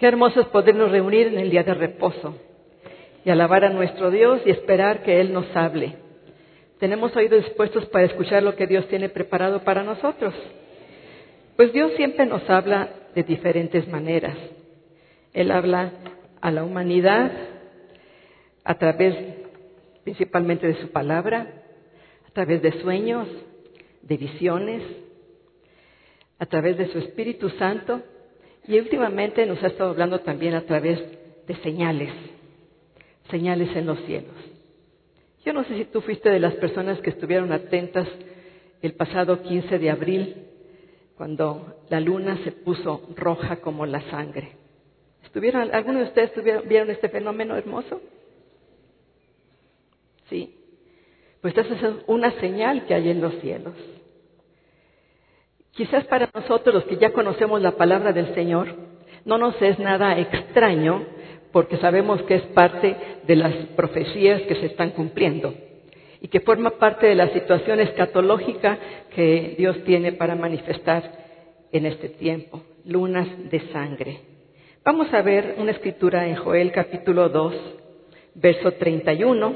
Qué hermoso es podernos reunir en el día de reposo y alabar a nuestro Dios y esperar que Él nos hable. Tenemos oídos dispuestos para escuchar lo que Dios tiene preparado para nosotros. Pues Dios siempre nos habla de diferentes maneras. Él habla a la humanidad a través principalmente de su palabra, a través de sueños, de visiones, a través de su Espíritu Santo, y últimamente nos ha estado hablando también a través de señales en los cielos. Yo no sé si tú fuiste de las personas que estuvieron atentas el pasado 15 de abril, cuando la luna se puso roja como la sangre. ¿Algunos de ustedes vieron este fenómeno hermoso? Sí. Pues esa es una señal que hay en los cielos. Quizás para nosotros, los que ya conocemos la palabra del Señor, no nos es nada extraño, porque sabemos que es parte de las profecías que se están cumpliendo y que forma parte de la situación escatológica que Dios tiene para manifestar en este tiempo, lunas de sangre. Vamos a ver una escritura en Joel capítulo 2, verso 31.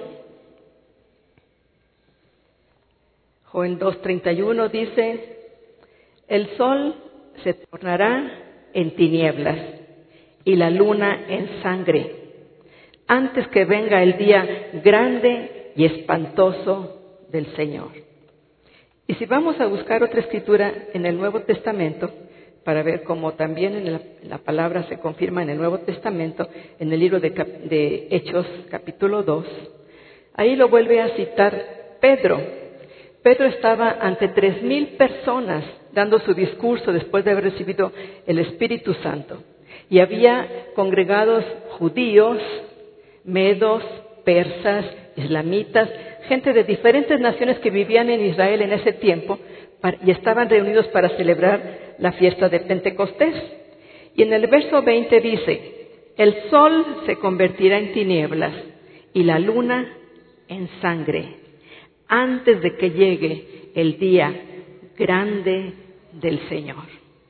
Joel 2:31 dice: el sol se tornará en tinieblas y la luna en sangre, antes que venga el día grande y espantoso del Señor. Y si vamos a buscar otra escritura en el Nuevo Testamento, para ver cómo también en la palabra se confirma en el Nuevo Testamento, en el libro de Hechos capítulo 2, ahí lo vuelve a citar Pedro. Pedro estaba ante 3,000 personas dando su discurso después de haber recibido el Espíritu Santo. Y había congregados judíos, medos, persas, islamitas, gente de diferentes naciones que vivían en Israel en ese tiempo y estaban reunidos para celebrar la fiesta de Pentecostés. Y en el verso 20 dice: el sol se convertirá en tinieblas y la luna en sangre, antes de que llegue el día grande del Señor.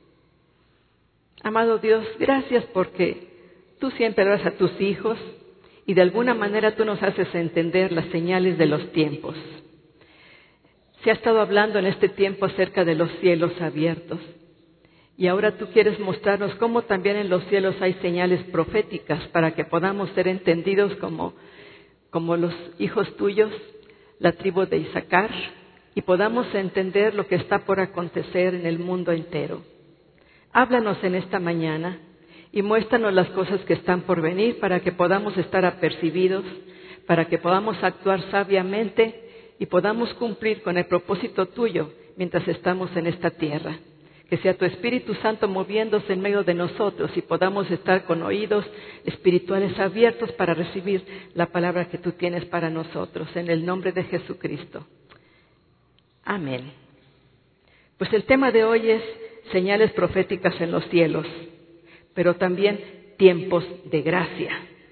Amado Dios, gracias porque tú siempre hablas a tus hijos y de alguna manera tú nos haces entender las señales de los tiempos. Se ha estado hablando en este tiempo acerca de los cielos abiertos y ahora tú quieres mostrarnos cómo también en los cielos hay señales proféticas para que podamos ser entendidos como los hijos tuyos, la tribu de Isaacar, y podamos entender lo que está por acontecer en el mundo entero. Háblanos en esta mañana y muéstranos las cosas que están por venir para que podamos estar apercibidos, para que podamos actuar sabiamente y podamos cumplir con el propósito tuyo mientras estamos en esta tierra. Que sea tu Espíritu Santo moviéndose en medio de nosotros y podamos estar con oídos espirituales abiertos para recibir la palabra que tú tienes para nosotros. En el nombre de Jesucristo. Amén. Pues el tema de hoy es señales proféticas en los cielos, pero también tiempos de gracia.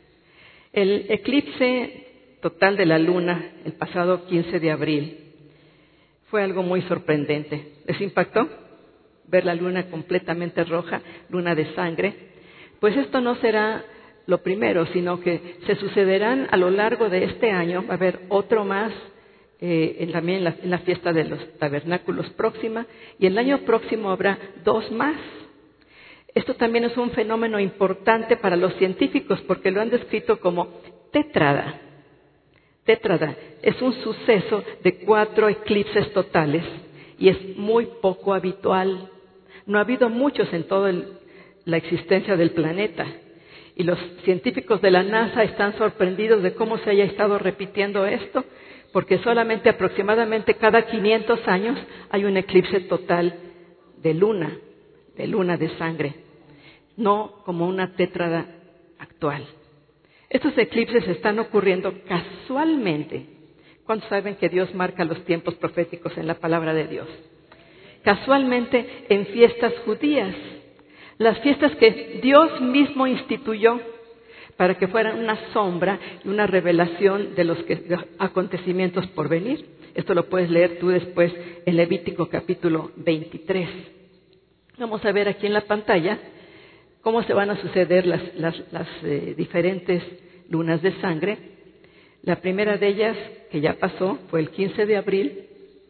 El eclipse total de la luna el pasado 15 de abril fue algo muy sorprendente. ¿Les impactó ver la luna completamente roja, luna de sangre? Pues esto no será lo primero, sino que se sucederán a lo largo de este año. Va a haber otro más también en la fiesta de los tabernáculos próxima, y el año próximo habrá 2 más. Esto también es un fenómeno importante para los científicos porque lo han descrito como tétrada. Tétrada es un suceso de 4 eclipses totales y es muy poco habitual. No ha habido muchos en toda la existencia del planeta. Y los científicos de la NASA están sorprendidos de cómo se haya estado repitiendo esto, porque solamente aproximadamente cada 500 años hay un eclipse total de luna de sangre, no como una tétrada actual. Estos eclipses están ocurriendo casualmente. ¿Cuántos saben que Dios marca los tiempos proféticos en la palabra de Dios? Casualmente en fiestas judías, las fiestas que Dios mismo instituyó para que fueran una sombra y una revelación de los acontecimientos por venir. Esto lo puedes leer tú después en Levítico capítulo 23. Vamos a ver aquí en la pantalla ¿Cómo se van a suceder las diferentes lunas de sangre? La primera de ellas, que ya pasó, fue el 15 de abril,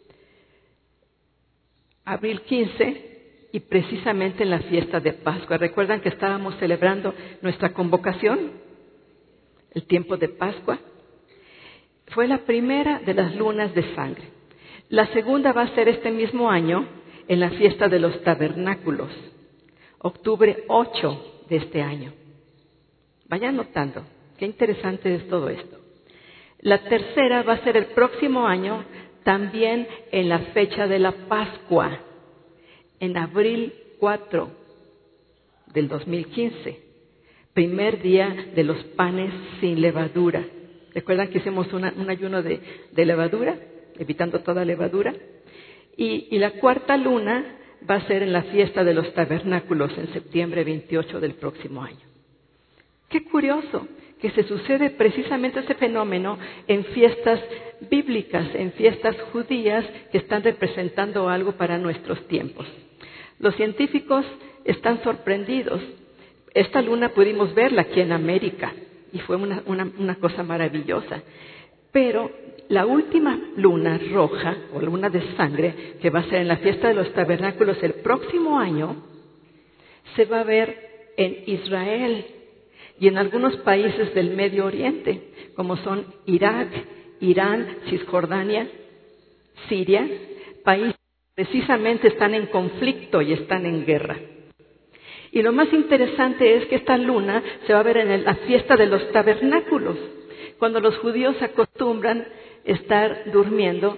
abril 15, y precisamente en la fiesta de Pascua. ¿Recuerdan que estábamos celebrando nuestra convocación? El tiempo de Pascua. Fue la primera de las lunas de sangre. La segunda va a ser este mismo año en la fiesta de los tabernáculos, octubre 8 de este año. Vayan notando, qué interesante es todo esto. La tercera va a ser el próximo año, también en la fecha de la Pascua, en abril 4 del 2015, primer día de los panes sin levadura. ¿Recuerdan que hicimos un ayuno de levadura, evitando toda levadura? Y la cuarta luna va a ser en la fiesta de los tabernáculos, en septiembre 28 del próximo año. Qué curioso que se sucede precisamente ese fenómeno en fiestas bíblicas, en fiestas judías que están representando algo para nuestros tiempos. Los científicos están sorprendidos. Esta luna pudimos verla aquí en América y fue una cosa maravillosa. Pero la última luna roja o luna de sangre, que va a ser en la fiesta de los tabernáculos el próximo año, se va a ver en Israel y en algunos países del Medio Oriente, como son Irak, Irán, Cisjordania, Siria, países que precisamente están en conflicto y están en guerra. Y lo más interesante es que esta luna se va a ver en la fiesta de los tabernáculos, cuando los judíos acostumbran estar durmiendo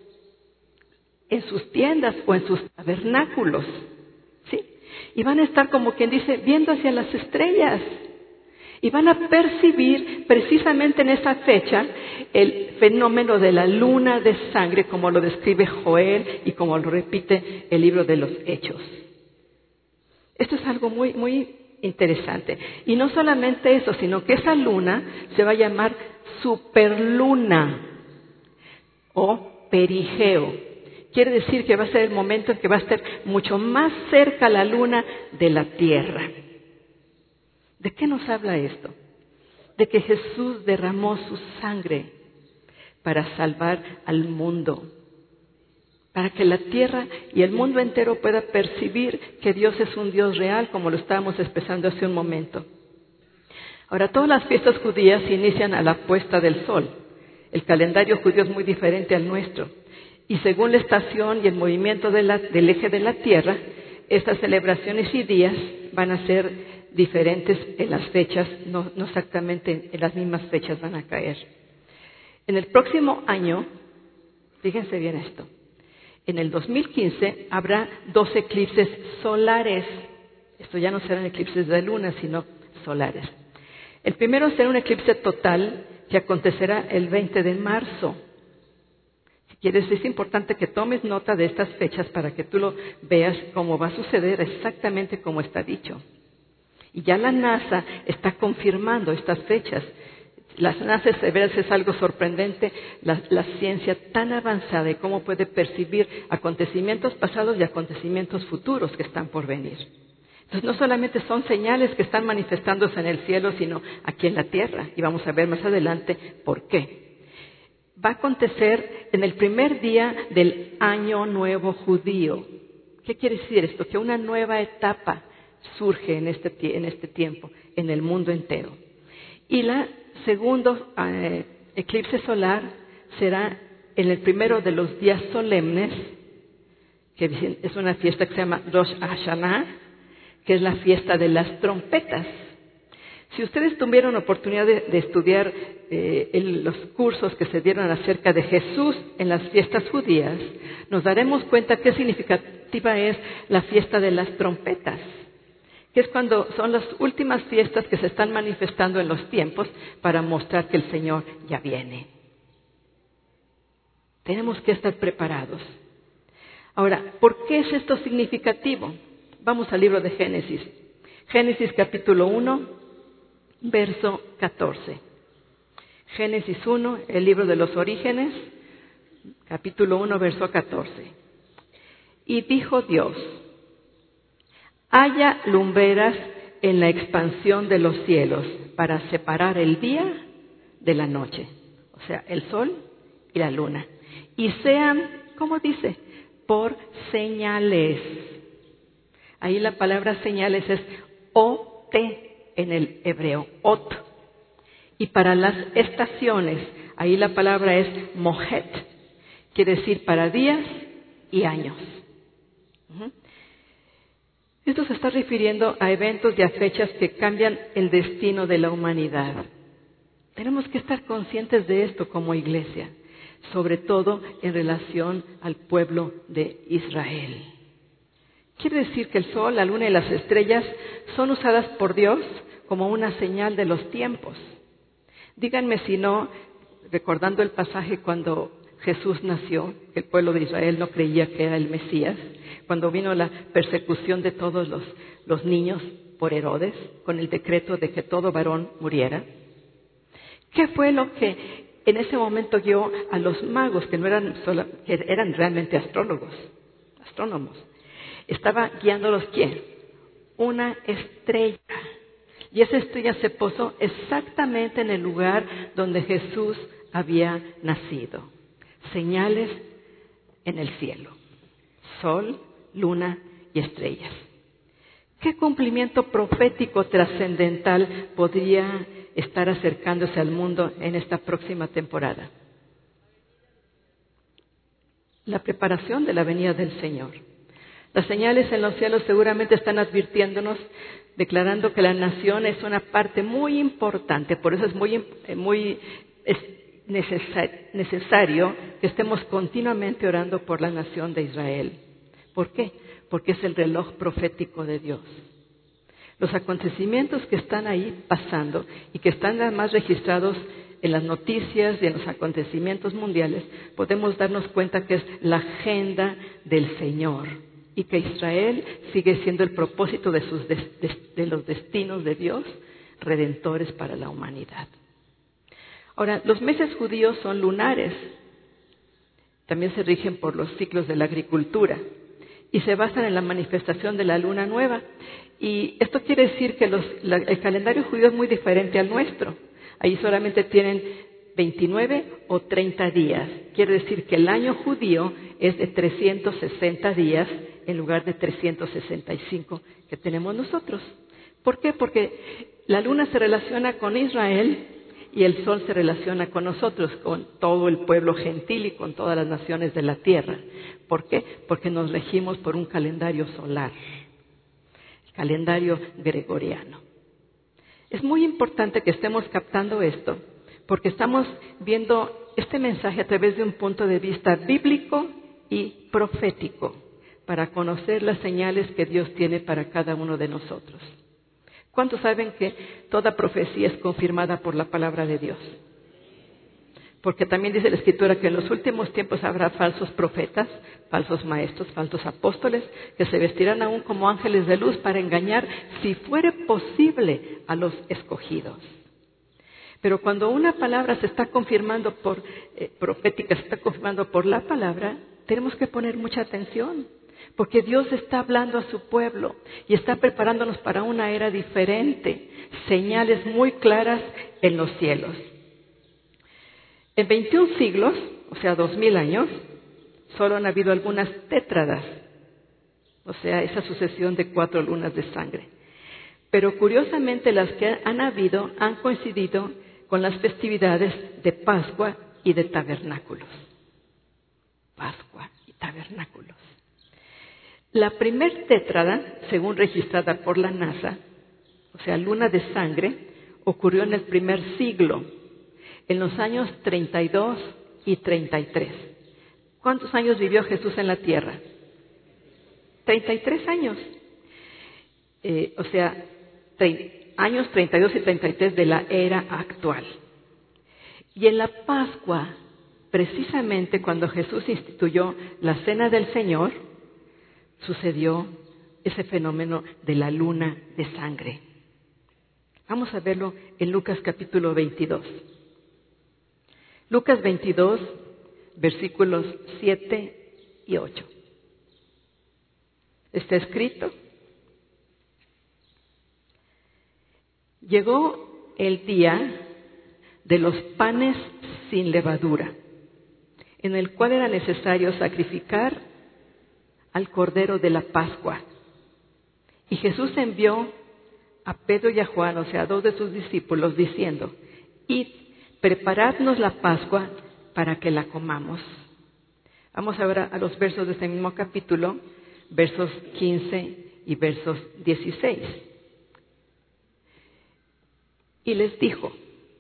en sus tiendas o en sus tabernáculos, ¿sí? Y van a estar, como quien dice, viendo hacia las estrellas. Y van a percibir precisamente en esa fecha el fenómeno de la luna de sangre, como lo describe Joel y como lo repite el libro de los Hechos. Esto es algo muy, muy interesante. Y no solamente eso, sino que esa luna se va a llamar superluna o perigeo. Quiere decir que va a ser el momento en que va a estar mucho más cerca la luna de la Tierra. ¿De qué nos habla esto? De que Jesús derramó su sangre para salvar al mundo, para que la tierra y el mundo entero pueda percibir que Dios es un Dios real, como lo estábamos expresando hace un momento. Ahora, todas las fiestas judías inician a la puesta del sol. El calendario judío es muy diferente al nuestro. Y según la estación y el movimiento del eje de la tierra, estas celebraciones y días van a ser diferentes en las fechas, no exactamente en las mismas fechas van a caer. En el próximo año, fíjense bien esto, en el 2015 habrá 2 eclipses solares. Esto ya no serán eclipses de luna, sino solares. El primero será un eclipse total que acontecerá el 20 de marzo. Si quieres, es importante que tomes nota de estas fechas para que tú lo veas cómo va a suceder exactamente como está dicho. Y ya la NASA está confirmando estas fechas. La NASA es algo sorprendente, la ciencia tan avanzada y cómo puede percibir acontecimientos pasados y acontecimientos futuros que están por venir. Entonces no solamente son señales que están manifestándose en el cielo, sino aquí en la tierra. Y vamos a ver más adelante por qué. Va a acontecer en el primer día del Año Nuevo Judío. ¿Qué quiere decir esto? Que una nueva etapa surge en este tiempo, en el mundo entero. Y la segundo eclipse solar será en el primero de los días solemnes, que es una fiesta que se llama Rosh Hashanah, que es la fiesta de las trompetas. Si ustedes tuvieron oportunidad de estudiar los cursos que se dieron acerca de Jesús en las fiestas judías, nos daremos cuenta qué significativa es la fiesta de las trompetas, que es cuando son las últimas fiestas que se están manifestando en los tiempos para mostrar que el Señor ya viene. Tenemos que estar preparados. Ahora, ¿por qué es esto significativo? Vamos al libro de Génesis. Génesis capítulo 1, verso 14. Génesis 1, el libro de los orígenes, capítulo 1, verso 14. Y dijo Dios: haya lumbreras en la expansión de los cielos para separar el día de la noche, o sea, el sol y la luna. Y sean, ¿cómo dice? Por señales. Ahí la palabra señales es ot en el hebreo, ot. Y para las estaciones, ahí la palabra es mojet, quiere decir para días y años. Esto se está refiriendo a eventos y a fechas que cambian el destino de la humanidad. Tenemos que estar conscientes de esto como iglesia, sobre todo en relación al pueblo de Israel. Quiere decir que el sol, la luna y las estrellas son usadas por Dios como una señal de los tiempos. Díganme si no, recordando el pasaje cuando Jesús nació, que el pueblo de Israel no creía que era el Mesías, cuando vino la persecución de todos los niños por Herodes, con el decreto de que todo varón muriera. ¿Qué fue lo que en ese momento guió a los magos, que eran realmente astrónomos? Estaba guiándolos ¿quién? Una estrella. Y esa estrella se posó exactamente en el lugar donde Jesús había nacido. Señales en el cielo. Sol, luna y estrellas. ¿Qué cumplimiento profético trascendental podría estar acercándose al mundo en esta próxima temporada? La preparación de la venida del Señor. Las señales en los cielos seguramente están advirtiéndonos, declarando que la nación es una parte muy importante. Por eso es necesario que estemos continuamente orando por la nación de Israel. ¿Por qué? Porque es el reloj profético de Dios. Los acontecimientos que están ahí pasando y que están además registrados en las noticias y en los acontecimientos mundiales, podemos darnos cuenta que es la agenda del Señor y que Israel sigue siendo el propósito de los destinos de Dios, redentores para la humanidad. Ahora, los meses judíos son lunares, también se rigen por los ciclos de la agricultura y se basan en la manifestación de la luna nueva. Y esto quiere decir que el calendario judío es muy diferente al nuestro. Ahí solamente tienen 29 o 30 días. Quiere decir que el año judío es de 360 días en lugar de 365 que tenemos nosotros. ¿Por qué? Porque la luna se relaciona con Israel y el sol se relaciona con nosotros, con todo el pueblo gentil y con todas las naciones de la tierra. ¿Por qué? Porque nos regimos por un calendario solar, el calendario gregoriano. Es muy importante que estemos captando esto, porque estamos viendo este mensaje a través de un punto de vista bíblico y profético, para conocer las señales que Dios tiene para cada uno de nosotros. ¿Cuántos saben que toda profecía es confirmada por la palabra de Dios? Porque también dice la Escritura que en los últimos tiempos habrá falsos profetas, falsos maestros, falsos apóstoles, que se vestirán aún como ángeles de luz para engañar, si fuere posible, a los escogidos. Pero cuando una palabra se está confirmando profética, se está confirmando por la palabra, tenemos que poner mucha atención. Porque Dios está hablando a su pueblo y está preparándonos para una era diferente, señales muy claras en los cielos. En 21 siglos, o sea 2000 años, solo han habido algunas tétradas, o sea esa sucesión de 4 lunas de sangre. Pero curiosamente las que han habido han coincidido con las festividades de Pascua y de Tabernáculos. Pascua y Tabernáculos. La primer tétrada, según registrada por la NASA, o sea, luna de sangre, ocurrió en el primer siglo, en los años 32 y 33. ¿Cuántos años vivió Jesús en la tierra? 33 años. O sea, años 32 y 33 de la era actual. Y en la Pascua, precisamente cuando Jesús instituyó la Cena del Señor, sucedió ese fenómeno de la luna de sangre. Vamos a verlo en Lucas capítulo 22. Lucas 22, versículos 7 y 8. Está escrito: Llegó el día de los panes sin levadura, en el cual era necesario sacrificar al Cordero de la Pascua. Y Jesús envió a Pedro y a Juan, o sea, a 2 de sus discípulos, diciendo: id, preparadnos la Pascua para que la comamos. Vamos ahora a los versos de este mismo capítulo, versos 15 y versos 16. Y les dijo: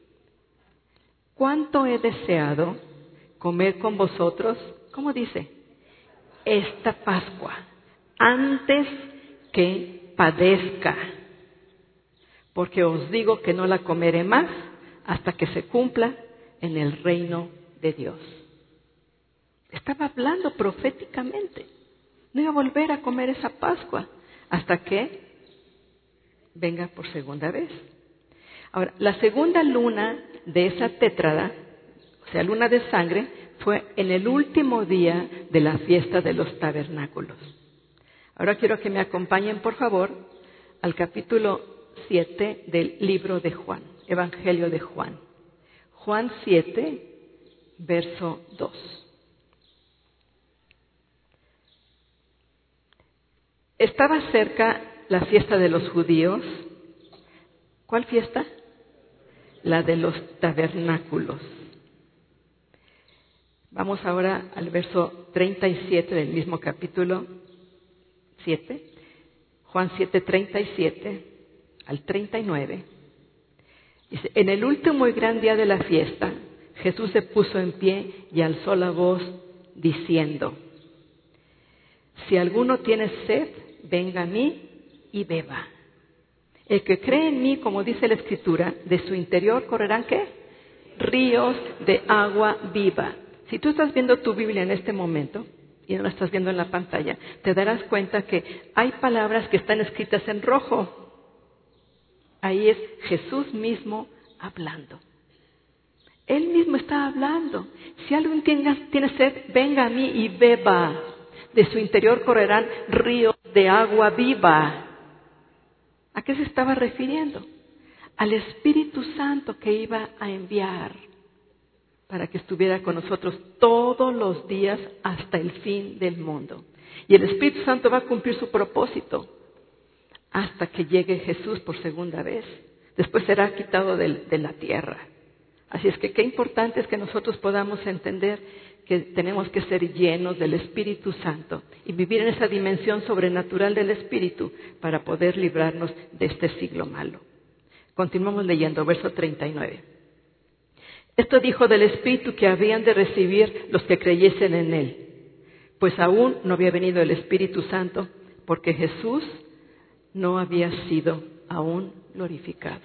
cuánto he deseado comer con vosotros, ¿cómo dice? Esta Pascua, antes que padezca. Porque os digo que no la comeré más hasta que se cumpla en el reino de Dios. Estaba hablando proféticamente. No iba a volver a comer esa Pascua hasta que venga por segunda vez. Ahora, la segunda luna de esa tétrada, o sea, luna de sangre, fue en el último día de la fiesta de los tabernáculos. Ahora quiero que me acompañen, por favor, al capítulo 7 del libro de Juan, Evangelio de Juan. Juan 7, verso 2. Estaba cerca la fiesta de los judíos. ¿Cuál fiesta? La de los tabernáculos. Vamos ahora al verso 37 del mismo capítulo 7. Juan 7, 37 al 39. Dice: en el último y gran día de la fiesta, Jesús se puso en pie y alzó la voz diciendo: si alguno tiene sed, venga a mí y beba. El que cree en mí, como dice la Escritura, de su interior correrán ¿qué? Ríos de agua viva. Si tú estás viendo tu Biblia en este momento y no la estás viendo en la pantalla, te darás cuenta que hay palabras que están escritas en rojo. Ahí es Jesús mismo hablando. Él mismo está hablando. Si alguien tiene sed, venga a mí y beba. De su interior correrán ríos de agua viva. ¿A qué se estaba refiriendo? Al Espíritu Santo que iba a enviar para que estuviera con nosotros todos los días hasta el fin del mundo. Y el Espíritu Santo va a cumplir su propósito hasta que llegue Jesús por segunda vez. Después será quitado de la tierra. Así es que qué importante es que nosotros podamos entender que tenemos que ser llenos del Espíritu Santo y vivir en esa dimensión sobrenatural del Espíritu para poder librarnos de este siglo malo. Continuamos leyendo, verso 39. Esto dijo del Espíritu que habían de recibir los que creyesen en Él, pues aún no había venido el Espíritu Santo, porque Jesús no había sido aún glorificado.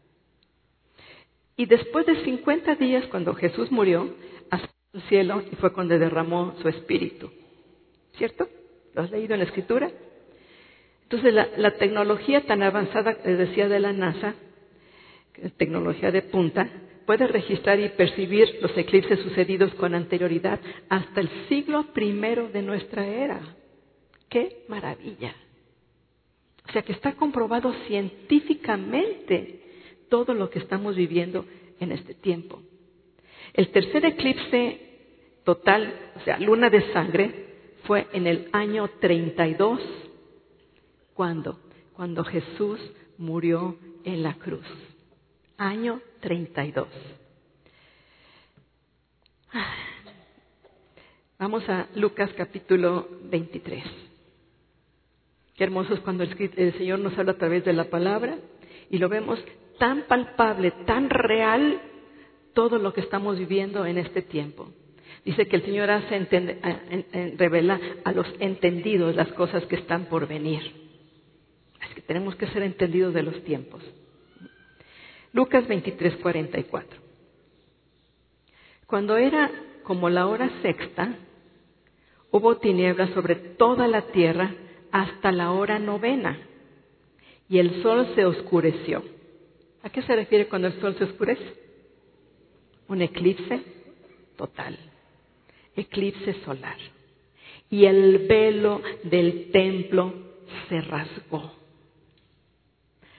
Y después de 50 días, cuando Jesús murió, ascendió al cielo y fue cuando derramó su Espíritu. ¿Cierto? ¿Lo has leído en la Escritura? Entonces la tecnología tan avanzada, les decía, de la NASA, tecnología de punta, puede registrar y percibir los eclipses sucedidos con anterioridad hasta el siglo I de nuestra era. ¡Qué maravilla! O sea que está comprobado científicamente todo lo que estamos viviendo en este tiempo. El tercer eclipse total, o sea, luna de sangre, fue en el año 32. ¿Cuándo? Cuando Jesús murió en la cruz. Año 32. Vamos a Lucas capítulo 23. Qué hermoso es cuando el Señor nos habla a través de la palabra y lo vemos tan palpable, tan real, todo lo que estamos viviendo en este tiempo. Dice que el Señor revela a los entendidos las cosas que están por venir. Es que tenemos que ser entendidos de los tiempos. Lucas 23, 44. Cuando era como la hora sexta, hubo tinieblas sobre toda la tierra hasta la hora novena, y el sol se oscureció. ¿A qué se refiere cuando el sol se oscurece? Un eclipse total, eclipse solar. Y el velo del templo se rasgó.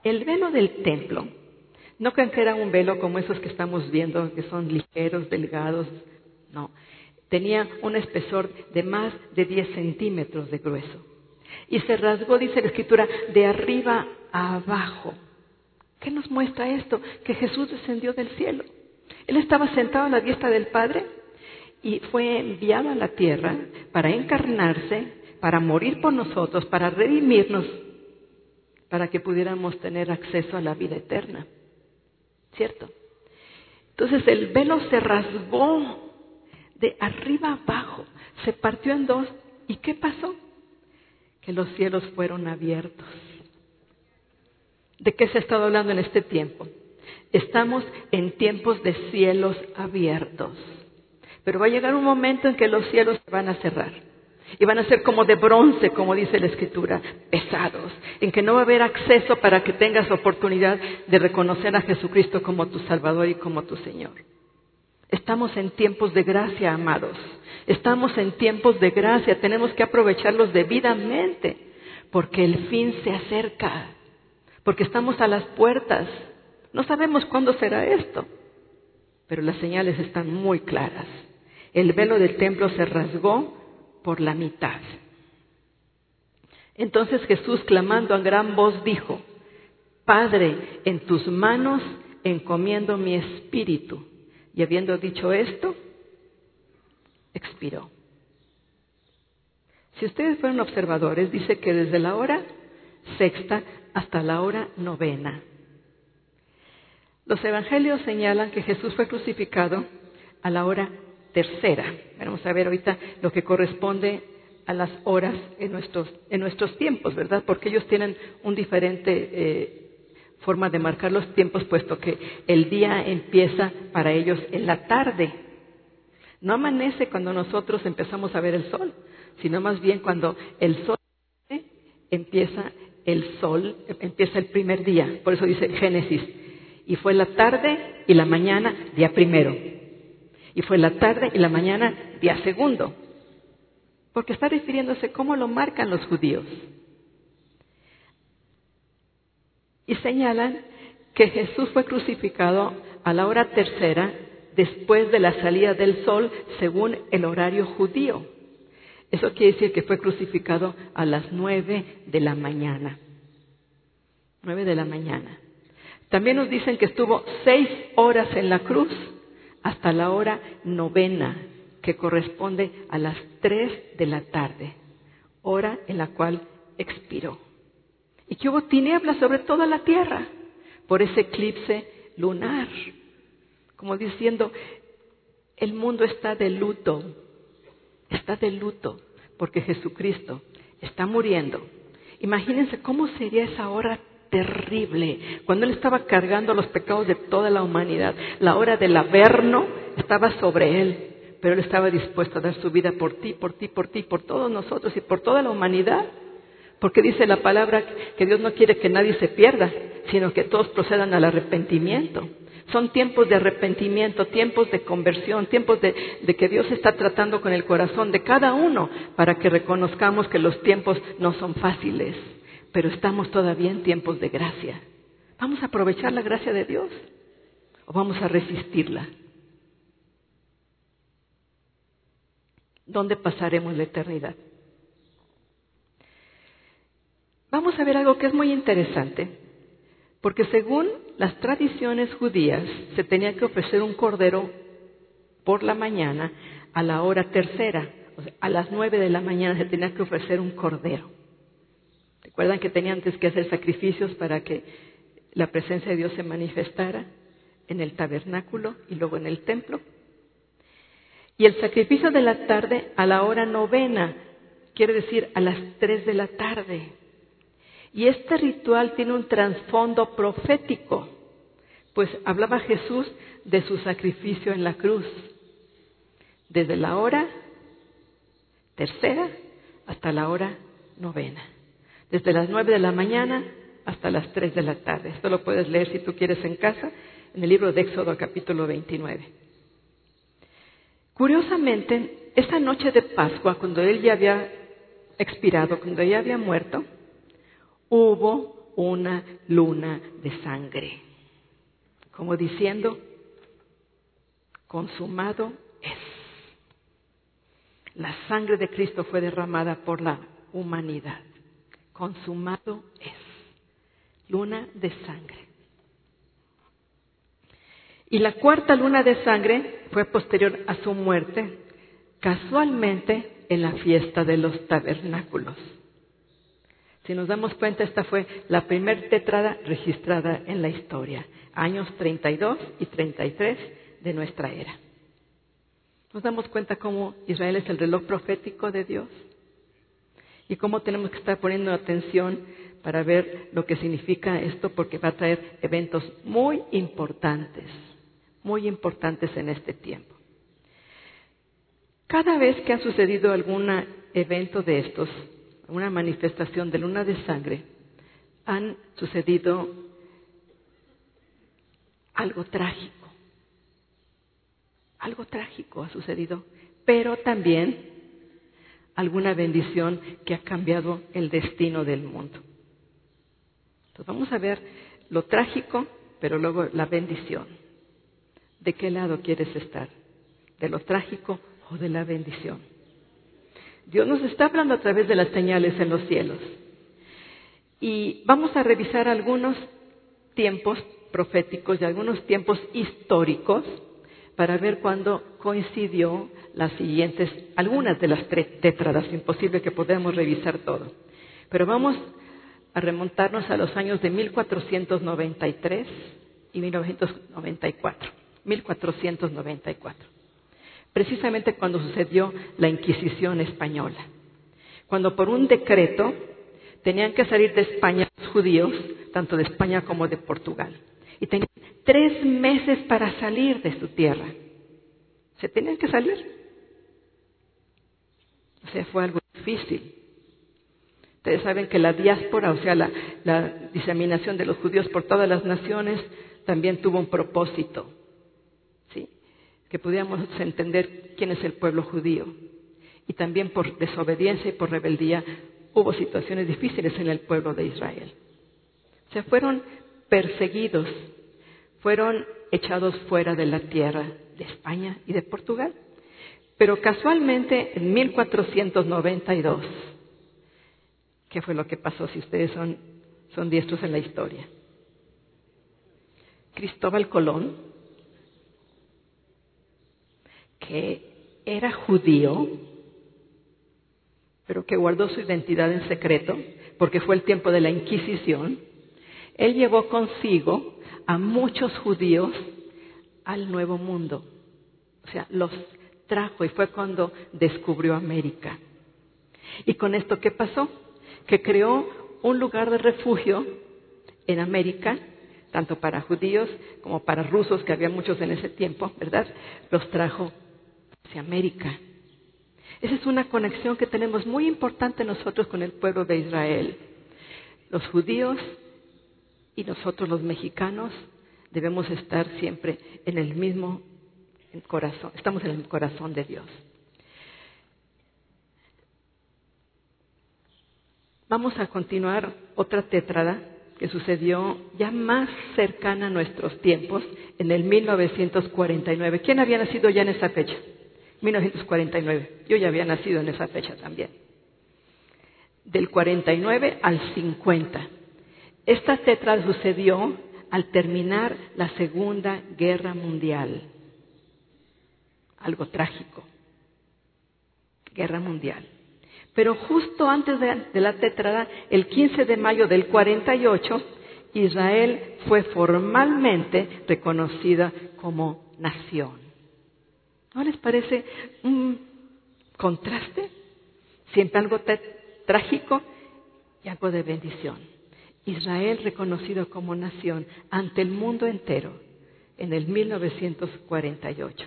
El velo del templo, no crean que era un velo como esos que estamos viendo, que son ligeros, delgados, no. Tenía un espesor de más de 10 centímetros de grueso. Y se rasgó, dice la Escritura, de arriba a abajo. ¿Qué nos muestra esto? Que Jesús descendió del cielo. Él estaba sentado a la diestra del Padre y fue enviado a la tierra para encarnarse, para morir por nosotros, para redimirnos, para que pudiéramos tener acceso a la vida eterna. ¿Cierto? Entonces el velo se rasgó de arriba abajo, se partió en dos. ¿Y qué pasó? Que los cielos fueron abiertos. ¿De qué se ha estado hablando en este tiempo? Estamos en tiempos de cielos abiertos. Pero va a llegar un momento en que los cielos se van a cerrar. Y van a ser como de bronce, como dice la Escritura, pesados. En que no va a haber acceso para que tengas oportunidad de reconocer a Jesucristo como tu Salvador y como tu Señor. Estamos en tiempos de gracia, amados. Estamos en tiempos de gracia. Tenemos que aprovecharlos debidamente. Porque el fin se acerca. Porque estamos a las puertas. No sabemos cuándo será esto. Pero las señales están muy claras. El velo del templo se rasgó por la mitad. Entonces Jesús, clamando a gran voz, dijo: Padre, en tus manos encomiendo mi espíritu. Y habiendo dicho esto, expiró. Si ustedes fueron observadores, dice que desde la hora sexta hasta la hora novena. Los evangelios señalan que Jesús fue crucificado a la hora tercera. Vamos a ver ahorita lo que corresponde a las horas en nuestros tiempos, ¿verdad? Porque ellos tienen un diferente forma de marcar los tiempos, puesto que el día empieza para ellos en la tarde. No amanece cuando nosotros empezamos a ver el sol, sino más bien cuando el sol empieza el primer día. Por eso dice Génesis: y fue la tarde y la mañana, día primero. Y fue la tarde y la mañana, día segundo. Porque está refiriéndose cómo lo marcan los judíos. Y señalan que Jesús fue crucificado a la hora tercera después de la salida del sol según el horario judío. Eso quiere decir que fue crucificado a las 9 de la mañana. 9 de la mañana. También nos dicen que estuvo 6 horas en la cruz hasta la hora novena, que corresponde a las 3 de la tarde, hora en la cual expiró. Y que hubo tinieblas sobre toda la tierra por ese eclipse lunar, como diciendo, el mundo está de luto, porque Jesucristo está muriendo. Imagínense cómo sería esa hora terrible, cuando Él estaba cargando los pecados de toda la humanidad. La hora del averno estaba sobre Él, pero Él estaba dispuesto a dar su vida por ti, por todos nosotros y por toda la humanidad. Porque dice la palabra que Dios no quiere que nadie se pierda, sino que todos procedan al arrepentimiento. Son tiempos de arrepentimiento, tiempos de conversión, tiempos de que Dios está tratando con el corazón de cada uno para que reconozcamos que los tiempos no son fáciles, pero estamos todavía en tiempos de gracia. ¿Vamos a aprovechar la gracia de Dios o vamos a resistirla? ¿Dónde pasaremos la eternidad? Vamos a ver algo que es muy interesante, porque según las tradiciones judías se tenía que ofrecer un cordero por la mañana a la hora tercera, o sea, a las 9 de la mañana se tenía que ofrecer un cordero. ¿Recuerdan que tenían antes que hacer sacrificios para que la presencia de Dios se manifestara en el tabernáculo y luego en el templo? Y el sacrificio de la tarde a la hora novena, quiere decir a las 3 de la tarde. Y este ritual tiene un trasfondo profético, pues hablaba Jesús de su sacrificio en la cruz, desde la hora tercera hasta la hora novena, desde las 9 de la mañana hasta las 3 de la tarde. Esto lo puedes leer si tú quieres en casa, en el libro de Éxodo capítulo 29. Curiosamente, esa noche de Pascua, cuando Él ya había expirado, cuando ya había muerto, hubo una luna de sangre, como diciendo, consumado es. La sangre de Cristo fue derramada por la humanidad. Consumado es. Luna de sangre. Y la cuarta luna de sangre fue posterior a su muerte, casualmente en la fiesta de los tabernáculos. Si nos damos cuenta, esta fue la primer tétrada registrada en la historia, años 32 y 33 de nuestra era. Nos damos cuenta cómo Israel es el reloj profético de Dios y cómo tenemos que estar poniendo atención para ver lo que significa esto, porque va a traer eventos muy importantes en este tiempo. Cada vez que ha sucedido algún evento de estos, una manifestación de luna de sangre, han sucedido algo trágico. Algo trágico ha sucedido, pero también alguna bendición que ha cambiado el destino del mundo. Entonces vamos a ver lo trágico, pero luego la bendición. ¿De qué lado quieres estar? ¿De lo trágico o de la bendición? Dios nos está hablando a través de las señales en los cielos. Y vamos a revisar algunos tiempos proféticos y algunos tiempos históricos para ver cuándo coincidió algunas de las tétradas. Imposible que podamos revisar todo. Pero vamos a remontarnos a los años de 1493 y 1994. 1494. Precisamente cuando sucedió la Inquisición española. Cuando por un decreto tenían que salir de España los judíos, tanto de España como de Portugal. Y tenían 3 meses para salir de su tierra. Se tenían que salir. O sea, fue algo difícil. Ustedes saben que la diáspora, o sea, la diseminación de los judíos por todas las naciones, también tuvo un propósito. ¿Sí? Que pudiéramos entender quién es el pueblo judío. Y también por desobediencia y por rebeldía hubo situaciones difíciles en el pueblo de Israel. O sea, fueron perseguidos, fueron echados fuera de la tierra de España y de Portugal. Pero casualmente en 1492, ¿qué fue lo que pasó? Si ustedes son diestros en la historia. Cristóbal Colón, que era judío, pero que guardó su identidad en secreto, porque fue el tiempo de la Inquisición, él llevó consigo a muchos judíos al Nuevo Mundo. O sea, los trajo y fue cuando descubrió América. Y con esto, ¿qué pasó? Que creó un lugar de refugio en América, tanto para judíos como para rusos, que había muchos en ese tiempo, ¿verdad? Los trajo hacia América. Esa es una conexión que tenemos muy importante nosotros con el pueblo de Israel. Los judíos y nosotros los mexicanos debemos estar siempre en el mismo corazón. Estamos en el corazón de Dios. Vamos a continuar otra tétrada que sucedió ya más cercana a nuestros tiempos, en el 1949. ¿Quién había nacido ya en esa fecha? 1949. Yo ya había nacido en esa fecha también. Del 49 al 50. Esta tétrada sucedió al terminar la Segunda Guerra Mundial. Algo trágico. Guerra Mundial. Pero justo antes de la tétrada, el 15 de mayo del 48, Israel fue formalmente reconocida como nación. ¿No les parece un contraste? Siempre algo trágico y algo de bendición. Israel reconocido como nación ante el mundo entero en el 1948.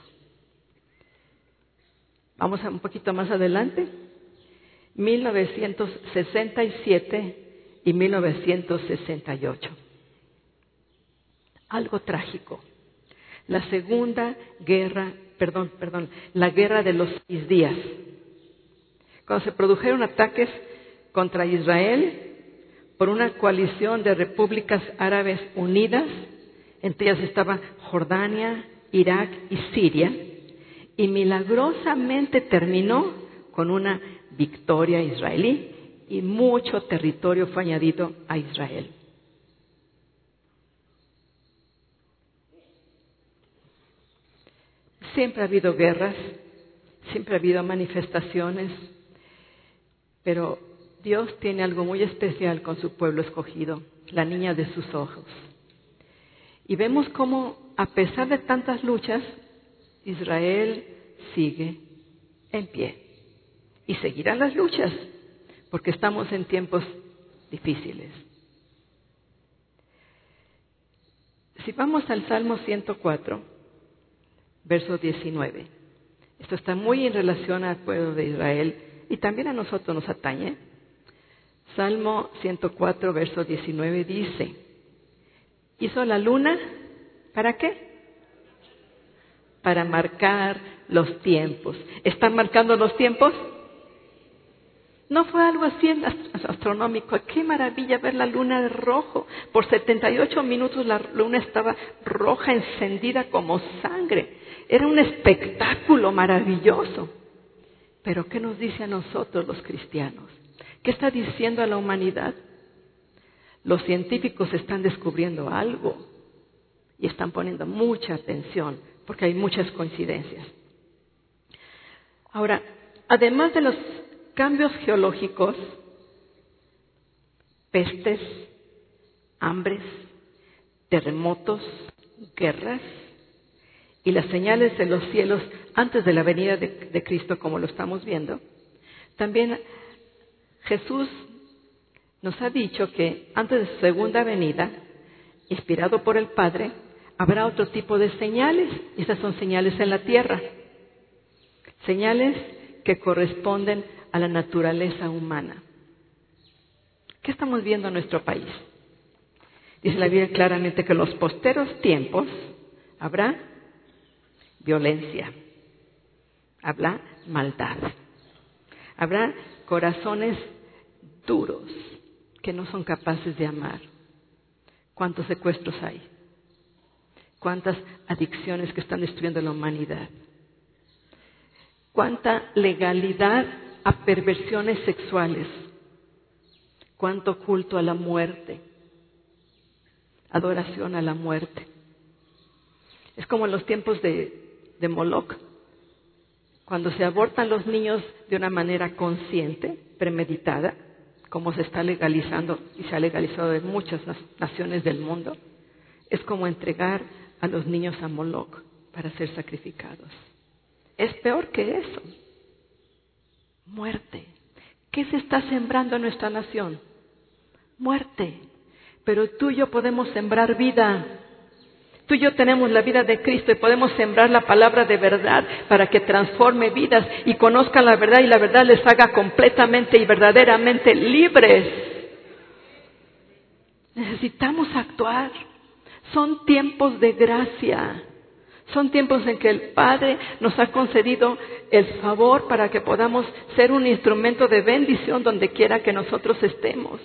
Vamos un poquito más adelante. 1967 y 1968. Algo trágico. La guerra de los 6 días. Cuando se produjeron ataques contra Israel por una coalición de repúblicas árabes unidas, entre ellas estaban Jordania, Irak y Siria, y milagrosamente terminó con una victoria israelí y mucho territorio fue añadido a Israel. Siempre ha habido guerras, siempre ha habido manifestaciones, pero Dios tiene algo muy especial con su pueblo escogido, la niña de sus ojos. Y vemos cómo, a pesar de tantas luchas, Israel sigue en pie. Y seguirán las luchas, porque estamos en tiempos difíciles. Si vamos al Salmo 104, verso 19. Esto está muy en relación al pueblo de Israel y también a nosotros nos atañe. Salmo 104, verso 19 dice: hizo la luna, ¿para qué? Para marcar los tiempos. ¿Están marcando los tiempos? No fue algo así astronómico. ¡Qué maravilla ver la luna de rojo! Por 78 minutos la luna estaba roja, encendida como sangre. Era un espectáculo maravilloso. Pero ¿qué nos dice a nosotros los cristianos? ¿Qué está diciendo a la humanidad? Los científicos están descubriendo algo y están poniendo mucha atención porque hay muchas coincidencias. Ahora, además de los cambios geológicos, pestes, hambres, terremotos, guerras y las señales de los cielos antes de la venida de Cristo, como lo estamos viendo, también Jesús nos ha dicho que antes de su segunda venida, inspirado por el Padre, habrá otro tipo de señales, y estas son señales en la tierra, señales que corresponden a la naturaleza humana. ¿Qué estamos viendo en nuestro país? Dice la Biblia claramente que en los posteros tiempos habrá violencia, habrá maldad, habrá corazones duros que no son capaces de amar. ¿Cuántos secuestros hay? ¿Cuántas adicciones que están destruyendo la humanidad? ¿Cuánta legalidad a perversiones sexuales? ¿Cuánto culto a la muerte? Adoración a la muerte. Es como en los tiempos de Moloch, cuando se abortan los niños de una manera consciente, premeditada, como se está legalizando y se ha legalizado en muchas naciones del mundo. Es como entregar a los niños a Moloch para ser sacrificados. Es peor que eso. Muerte. ¿Qué se está sembrando en nuestra nación? Muerte. Pero tú y yo podemos sembrar vida. Tú y yo tenemos la vida de Cristo y podemos sembrar la palabra de verdad para que transforme vidas y conozcan la verdad y la verdad les haga completamente y verdaderamente libres. Necesitamos actuar. Son tiempos de gracia. Son tiempos en que el Padre nos ha concedido el favor para que podamos ser un instrumento de bendición donde quiera que nosotros estemos.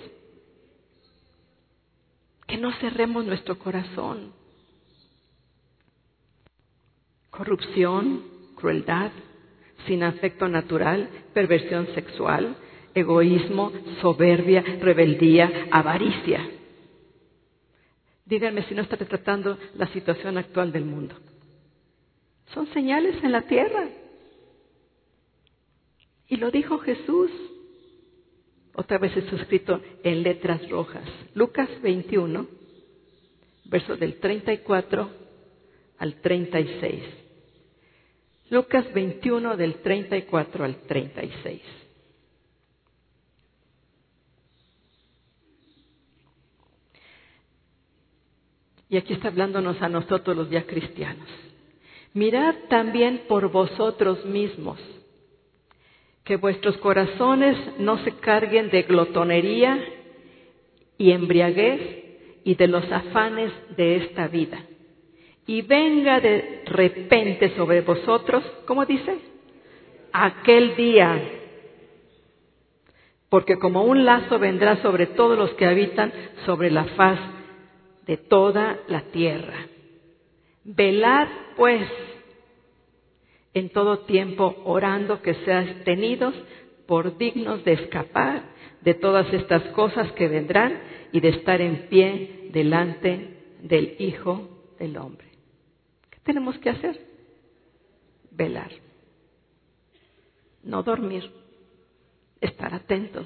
Que no cerremos nuestro corazón. Corrupción, crueldad, sin afecto natural, perversión sexual, egoísmo, soberbia, rebeldía, avaricia. Díganme si no está retratando la situación actual del mundo. Son señales en la tierra. Y lo dijo Jesús. Otra vez está escrito en letras rojas. Lucas 21, versos del 34 al 36. Lucas 21 del 34 al 36. Y aquí está hablándonos a nosotros los ya cristianos. Mirad también por vosotros mismos, que vuestros corazones no se carguen de glotonería y embriaguez y de los afanes de esta vida. Y venga de repente sobre vosotros, ¿cómo dice? Aquel día porque como un lazo vendrá sobre todos los que habitan sobre la faz de toda la tierra. Velad, pues, en todo tiempo, orando que seáis tenidos por dignos de escapar de todas estas cosas que vendrán y de estar en pie delante del Hijo del Hombre. ¿Qué tenemos que hacer? Velar. No dormir. Estar atentos.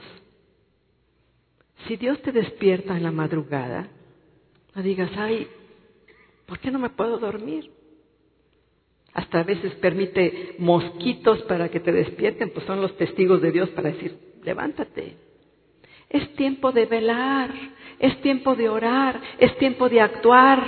Si Dios te despierta en la madrugada, no digas, ay, ¿por qué no me puedo dormir? Hasta a veces permite mosquitos para que te despierten, pues son los testigos de Dios para decir, levántate. Es tiempo de velar, es tiempo de orar, es tiempo de actuar.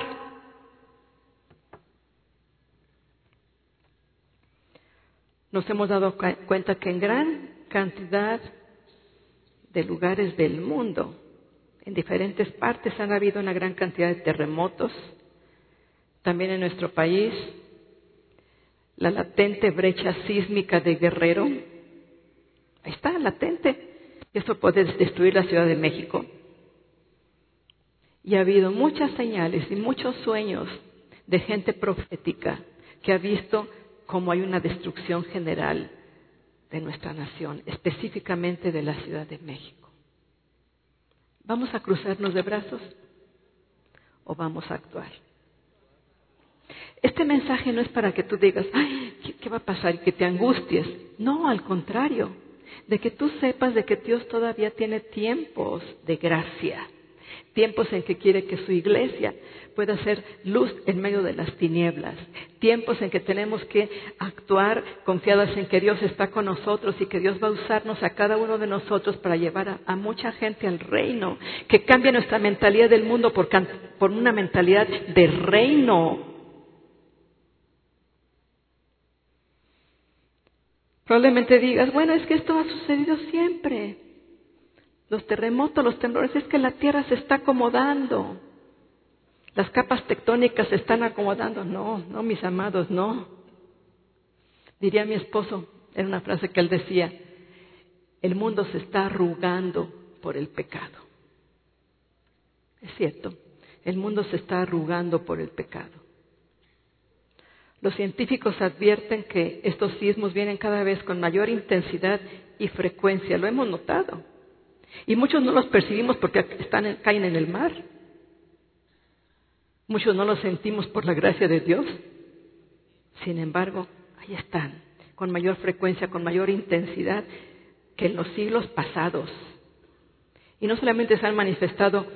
Nos hemos dado cuenta que en gran cantidad de lugares del mundo, en diferentes partes, han habido una gran cantidad de terremotos. También en nuestro país, la latente brecha sísmica de Guerrero, ahí está, latente. Eso puede destruir la Ciudad de México. Y ha habido muchas señales y muchos sueños de gente profética que ha visto cómo hay una destrucción general de nuestra nación, específicamente de la Ciudad de México. ¿Vamos a cruzarnos de brazos o vamos a actuar? Este mensaje no es para que tú digas, ay, ¿qué va a pasar? Y que te angusties. No, al contrario, de que tú sepas de que Dios todavía tiene tiempos de gracia, tiempos en que quiere que su iglesia pueda ser luz en medio de las tinieblas, tiempos en que tenemos que actuar confiadas en que Dios está con nosotros y que Dios va a usarnos a cada uno de nosotros para llevar a mucha gente al reino, que cambie nuestra mentalidad del mundo por una mentalidad de reino. Probablemente digas, bueno, es que esto ha sucedido siempre. Los terremotos, los temblores, es que la tierra se está acomodando. Las capas tectónicas se están acomodando. No, mis amados, no. Diría mi esposo, en una frase que él decía, el mundo se está arrugando por el pecado. Es cierto, el mundo se está arrugando por el pecado. Los científicos advierten que estos sismos vienen cada vez con mayor intensidad y frecuencia. Lo hemos notado. Y muchos no los percibimos porque caen en el mar. Muchos no los sentimos por la gracia de Dios. Sin embargo, ahí están, con mayor frecuencia, con mayor intensidad que en los siglos pasados. Y no solamente se han manifestado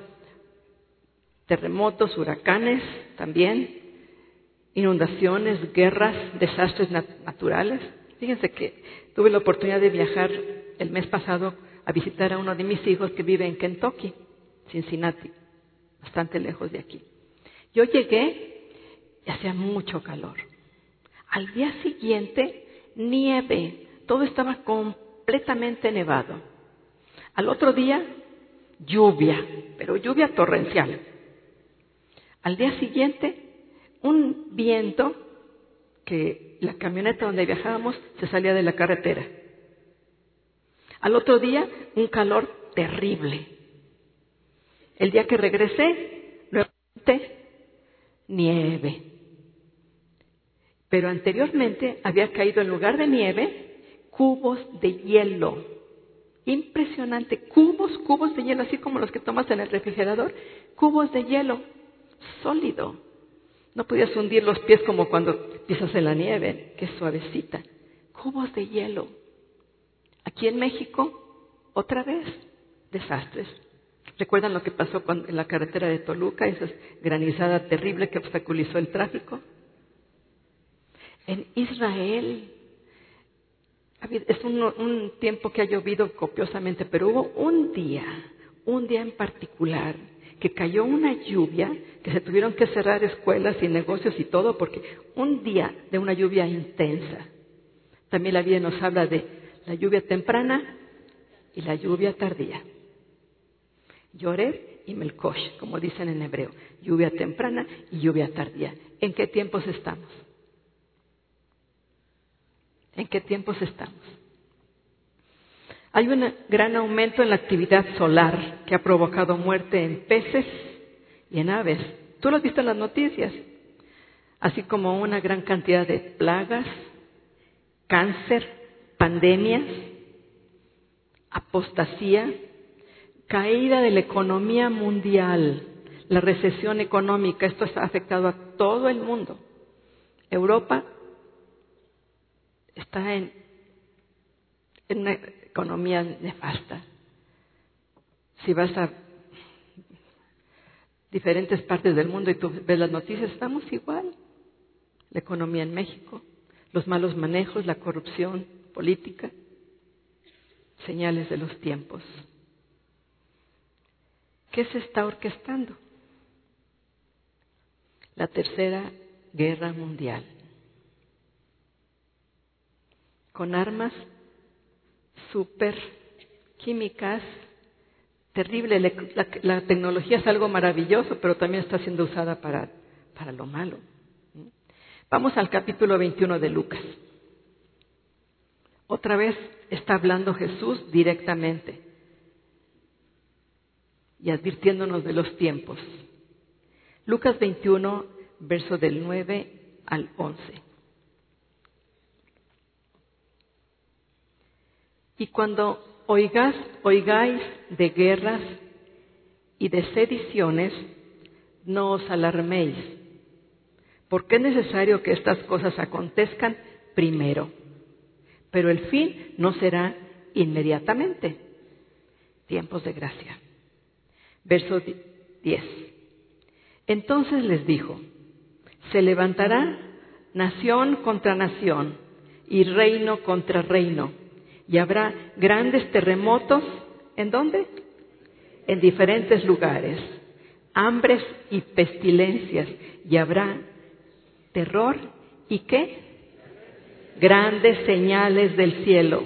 terremotos, huracanes también, inundaciones, guerras, desastres naturales. Fíjense que tuve la oportunidad de viajar el mes pasado a visitar a uno de mis hijos que vive en Kentucky, Cincinnati, bastante lejos de aquí. Yo llegué y hacía mucho calor. Al día siguiente, nieve, todo estaba completamente nevado. Al otro día, lluvia, pero lluvia torrencial. Al día siguiente, un viento que la camioneta donde viajábamos se salía de la carretera. Al otro día, un calor terrible. El día que regresé, nuevamente, nieve. Pero anteriormente había caído en lugar de nieve, cubos de hielo. Impresionante, cubos de hielo, así como los que tomas en el refrigerador, cubos de hielo, sólido. No podías hundir los pies como cuando pisas en la nieve, que es suavecita. Cubos de hielo. Aquí en México, otra vez, desastres. ¿Recuerdan lo que pasó en la carretera de Toluca, esa granizada terrible que obstaculizó el tráfico? En Israel, es un tiempo que ha llovido copiosamente, pero hubo un día en particular, que cayó una lluvia, que se tuvieron que cerrar escuelas y negocios y todo, porque un día de una lluvia intensa. También la Biblia nos habla de la lluvia temprana y la lluvia tardía. Yoreb y Melcosh, como dicen en hebreo, lluvia temprana y lluvia tardía. ¿En qué tiempos estamos? ¿En qué tiempos estamos? Hay un gran aumento en la actividad solar que ha provocado muerte en peces y en aves. Tú lo has visto en las noticias. Así como una gran cantidad de plagas, cáncer, pandemias, apostasía, caída de la economía mundial, la recesión económica. Esto ha afectado a todo el mundo. Europa está en una economía nefasta. Si vas a diferentes partes del mundo y tú ves las noticias, estamos igual. La economía en México, los malos manejos, la corrupción política, señales de los tiempos. ¿Qué se está orquestando? La Tercera Guerra Mundial. Con armas súper químicas, terrible. La tecnología es algo maravilloso, pero también está siendo usada para lo malo. Vamos al capítulo 21 de Lucas. Otra vez está hablando Jesús directamente y advirtiéndonos de los tiempos. Lucas 21, verso del 9 al 11. Y cuando oigáis de guerras y de sediciones, no os alarméis, porque es necesario que estas cosas acontezcan primero, pero el fin no será inmediatamente. Tiempos de gracia. Verso 10. Entonces les dijo, se levantará nación contra nación y reino contra reino, y habrá grandes terremotos. ¿En dónde? En diferentes lugares, hambres y pestilencias, y habrá terror y ¿qué? Grandes señales del cielo.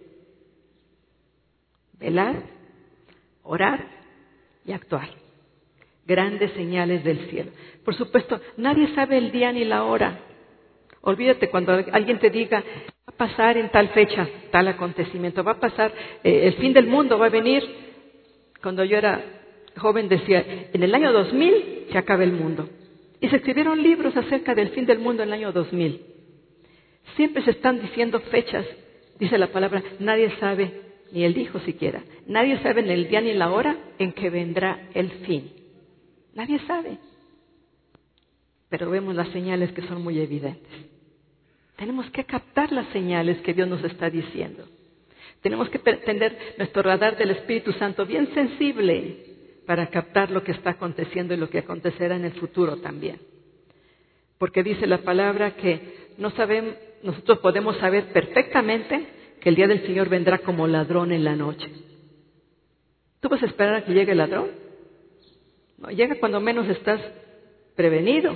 Velar, orar y actuar. Grandes señales del cielo. Por supuesto, nadie sabe el día ni la hora. Olvídate cuando alguien te diga, va a pasar en tal fecha, tal acontecimiento, va a pasar, el fin del mundo va a venir. Cuando yo era joven decía, en el año 2000 se acaba el mundo. Y se escribieron libros acerca del fin del mundo en el año 2000. Siempre se están diciendo fechas, dice la palabra, nadie sabe, ni él dijo siquiera, nadie sabe ni el día ni la hora en que vendrá el fin. Nadie sabe. Pero vemos las señales que son muy evidentes. Tenemos que captar las señales que Dios nos está diciendo. Tenemos que tener nuestro radar del Espíritu Santo bien sensible para captar lo que está aconteciendo y lo que acontecerá en el futuro también. Porque dice la palabra que nosotros podemos saber perfectamente que el día del Señor vendrá como ladrón en la noche. ¿Tú vas a esperar a que llegue el ladrón? No, llega cuando menos estás prevenido.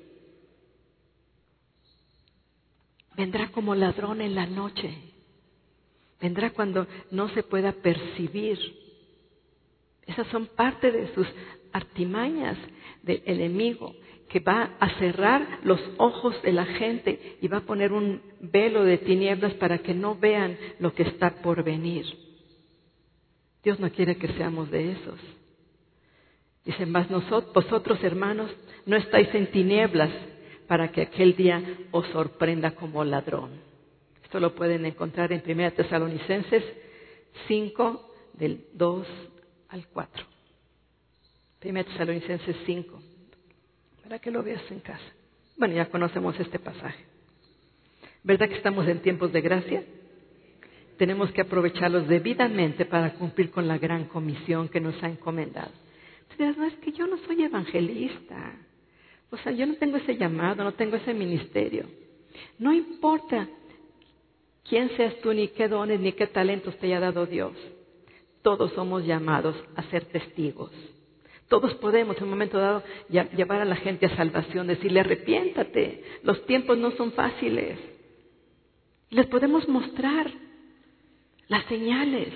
Vendrá como ladrón en la noche. Vendrá cuando no se pueda percibir. Esas son parte de sus artimañas del enemigo, que va a cerrar los ojos de la gente y va a poner un velo de tinieblas para que no vean lo que está por venir. Dios no quiere que seamos de esos. Dice, mas vosotros, hermanos, no estáis en tinieblas para que aquel día os sorprenda como ladrón. Esto lo pueden encontrar en 1 Tesalonicenses 5, del 2 al 4. 1 Tesalonicenses 5, para que lo veas en casa. Bueno, ya conocemos este pasaje. ¿Verdad que estamos en tiempos de gracia? Tenemos que aprovecharlos debidamente para cumplir con la gran comisión que nos ha encomendado. Entonces, no, es que yo no soy evangelista. O sea, yo no tengo ese llamado, no tengo ese ministerio. No importa quién seas tú, ni qué dones, ni qué talentos te haya dado Dios. Todos somos llamados a ser testigos. Todos podemos en un momento dado llevar a la gente a salvación, decirle arrepiéntate, los tiempos no son fáciles. Les podemos mostrar las señales.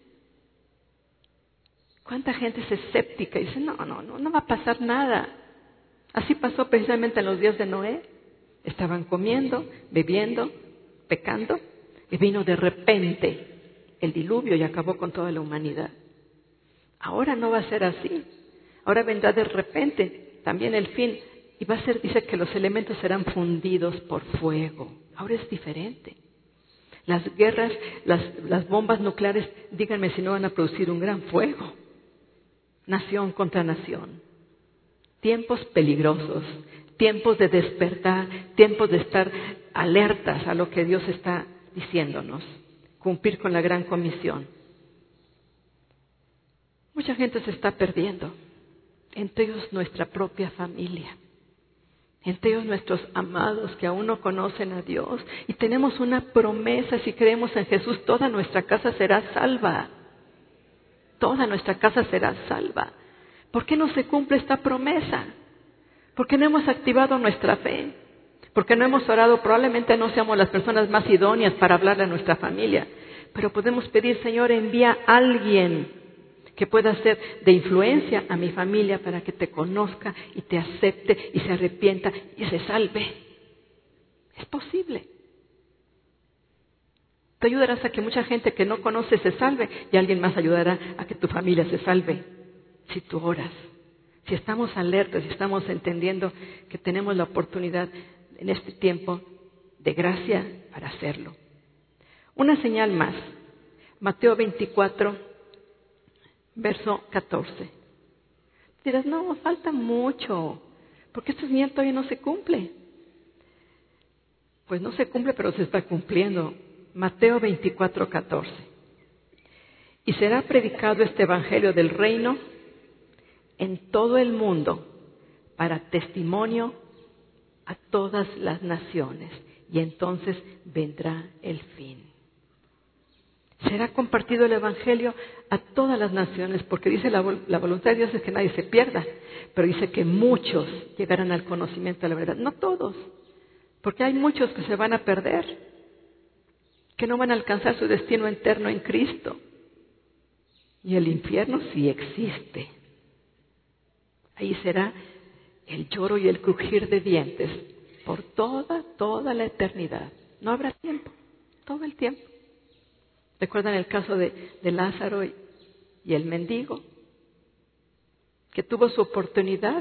¿Cuánta gente es escéptica y dice, no va a pasar nada? Así pasó precisamente en los días de Noé. Estaban comiendo, bebiendo, pecando, y vino de repente el diluvio y acabó con toda la humanidad. Ahora no va a ser así. Ahora vendrá de repente también el fin y va a ser, dice que los elementos serán fundidos por fuego. Ahora es diferente. Las guerras, las bombas nucleares, díganme si no van a producir un gran fuego. Nación contra nación. Tiempos peligrosos, tiempos de despertar, tiempos de estar alertas a lo que Dios está diciéndonos. Cumplir con la gran comisión. Mucha gente se está perdiendo. Entre ellos nuestra propia familia. Entre ellos nuestros amados que aún no conocen a Dios. Y tenemos una promesa, si creemos en Jesús, toda nuestra casa será salva. Toda nuestra casa será salva. ¿Por qué no se cumple esta promesa? ¿Por qué no hemos activado nuestra fe? ¿Por qué no hemos orado? Probablemente no seamos las personas más idóneas para hablarle a nuestra familia. Pero podemos pedir, Señor, envía a alguien que pueda ser de influencia a mi familia para que te conozca y te acepte y se arrepienta y se salve. Es posible. Te ayudarás a que mucha gente que no conoce se salve y alguien más ayudará a que tu familia se salve si tú oras. Si estamos alertas, si estamos entendiendo que tenemos la oportunidad en este tiempo de gracia para hacerlo. Una señal más. Mateo 24, verso 14. Dirás, no, falta mucho, porque esta señal todavía no se cumple. Pues no se cumple, pero se está cumpliendo. Mateo 24, 14. Y será predicado este evangelio del reino en todo el mundo para testimonio a todas las naciones, y entonces vendrá el fin. Será compartido el evangelio a todas las naciones, porque dice la voluntad de Dios es que nadie se pierda, pero dice que muchos llegarán al conocimiento de la verdad. No todos, porque hay muchos que se van a perder, que no van a alcanzar su destino eterno en Cristo. Y el infierno sí existe. Ahí será el lloro y el crujir de dientes por toda la eternidad. No habrá tiempo, todo el tiempo. ¿Recuerdan el caso de Lázaro y el mendigo? Que tuvo su oportunidad.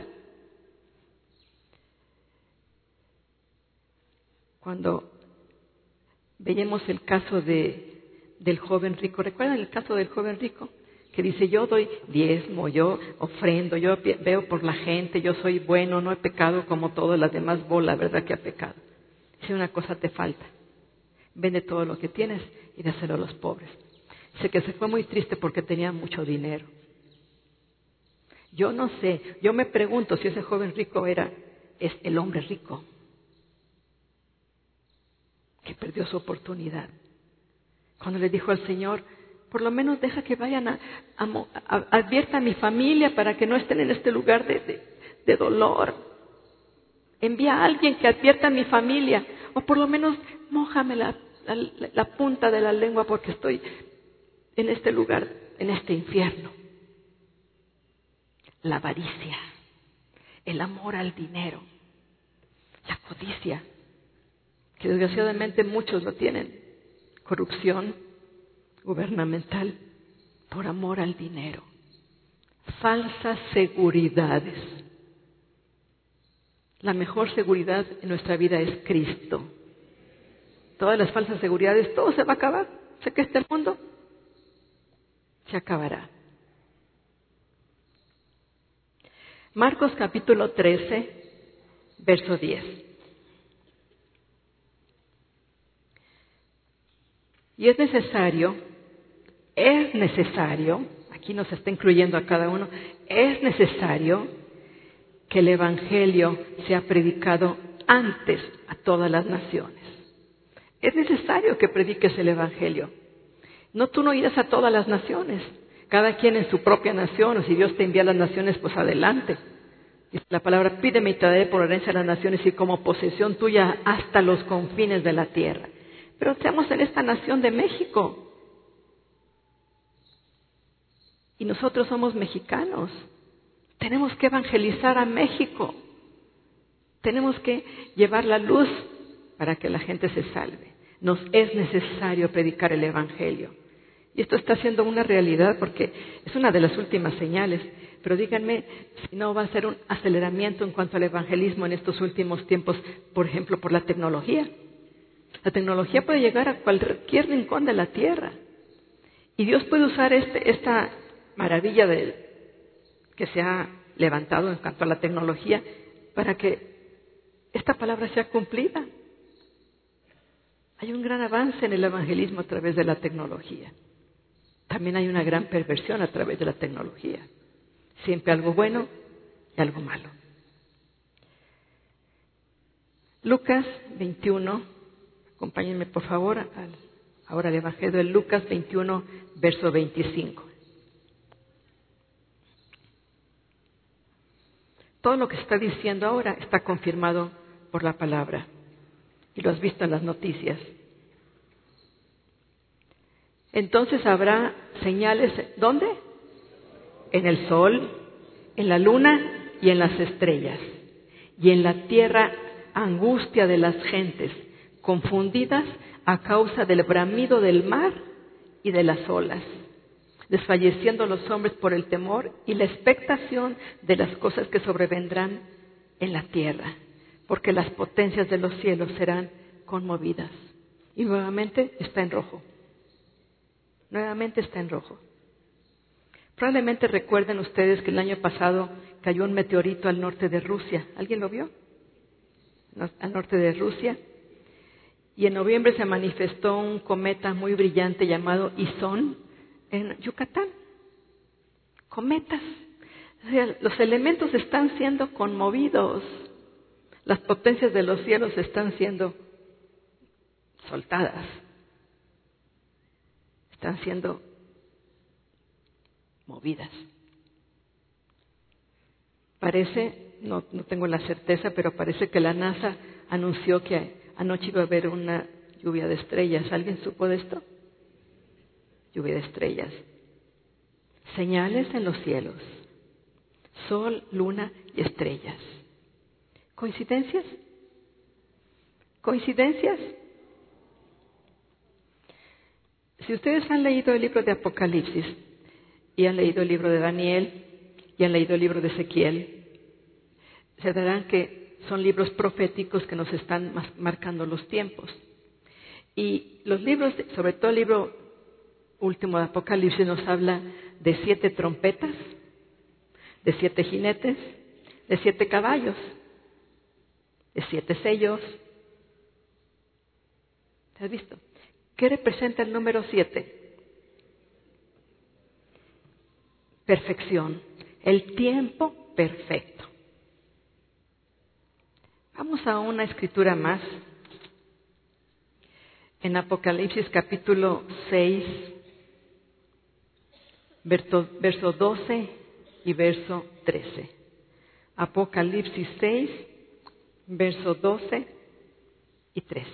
Cuando veíamos el caso del joven rico. ¿Recuerdan el caso del joven rico? Que dice, yo doy diezmo, yo ofrendo, yo veo por la gente, yo soy bueno, no he pecado como todas las demás bolas, ¿verdad que ha pecado? Dice, una cosa te falta. Vende todo lo que tienes y dáselo a los pobres. Dice que se fue muy triste porque tenía mucho dinero. Yo no sé, yo me pregunto si ese joven rico es el hombre rico que perdió su oportunidad. Cuando le dijo al Señor, por lo menos deja que vayan advierta a mi familia para que no estén en este lugar de dolor. Envía a alguien que advierta a mi familia, o por lo menos mójame la punta de la lengua porque estoy en este lugar, en este infierno. La avaricia, el amor al dinero, la codicia, que desgraciadamente muchos lo tienen, corrupción gubernamental por amor al dinero, falsas seguridades. La mejor seguridad en nuestra vida es Cristo. Todas las falsas seguridades, todo se va a acabar. Sé que este mundo se acabará. Marcos capítulo 13, verso 10. Y es necesario, aquí nos está incluyendo a cada uno, es necesario que el Evangelio sea predicado antes a todas las naciones. Es necesario que prediques el Evangelio. No, tú no irás a todas las naciones, cada quien en su propia nación, o si Dios te envía a las naciones, pues adelante. Dice la palabra, pídeme y te daré por herencia a las naciones y como posesión tuya hasta los confines de la tierra. Pero estamos en esta nación de México. Y nosotros somos mexicanos. Tenemos que evangelizar a México. Tenemos que llevar la luz para que la gente se salve. Nos es necesario predicar el Evangelio. Y esto está siendo una realidad porque es una de las últimas señales. Pero díganme si no va a ser un aceleramiento en cuanto al evangelismo en estos últimos tiempos, por ejemplo, por la tecnología. La tecnología puede llegar a cualquier rincón de la tierra. Y Dios puede usar esta maravilla que se ha levantado en cuanto a la tecnología para que esta palabra sea cumplida. Hay un gran avance en el evangelismo a través de la tecnología. También hay una gran perversión a través de la tecnología. Siempre algo bueno y algo malo. Lucas 21, acompáñenme por favor ahora al Evangelio de Lucas 21, verso 25. Todo lo que se está diciendo ahora está confirmado por la palabra y lo has visto en las noticias. Entonces habrá señales, ¿dónde? En el sol, en la luna y en las estrellas. Y en la tierra angustia de las gentes, confundidas a causa del bramido del mar y de las olas, desfalleciendo los hombres por el temor y la expectación de las cosas que sobrevendrán en la tierra, porque las potencias de los cielos serán conmovidas. Y nuevamente está en rojo. Nuevamente está en rojo. Probablemente recuerden ustedes que el año pasado cayó un meteorito al norte de Rusia. ¿Alguien lo vio? Al norte de Rusia. Y en noviembre se manifestó un cometa muy brillante llamado Ison en Yucatán. Cometas. O sea, los elementos están siendo conmovidos. Las potencias de los cielos están siendo soltadas. Están siendo movidas. Parece, no tengo la certeza, pero parece que la NASA anunció que anoche iba a haber una lluvia de estrellas. ¿Alguien supo de esto? Lluvia de estrellas. Señales en los cielos. Sol, luna y estrellas. ¿Coincidencias? ¿Coincidencias? Si ustedes han leído el libro de Apocalipsis y han leído el libro de Daniel y han leído el libro de Ezequiel, se darán que son libros proféticos que nos están marcando los tiempos. Y los libros, sobre todo el libro último de Apocalipsis, nos habla de 7 trompetas, de 7 jinetes, de 7 caballos, de 7 sellos. ¿Te has visto? ¿Qué representa el número 7? Perfección, el tiempo perfecto. Vamos a una escritura más. En Apocalipsis capítulo 6, verso 12 y verso 13. Apocalipsis 6, verso 12 y 13.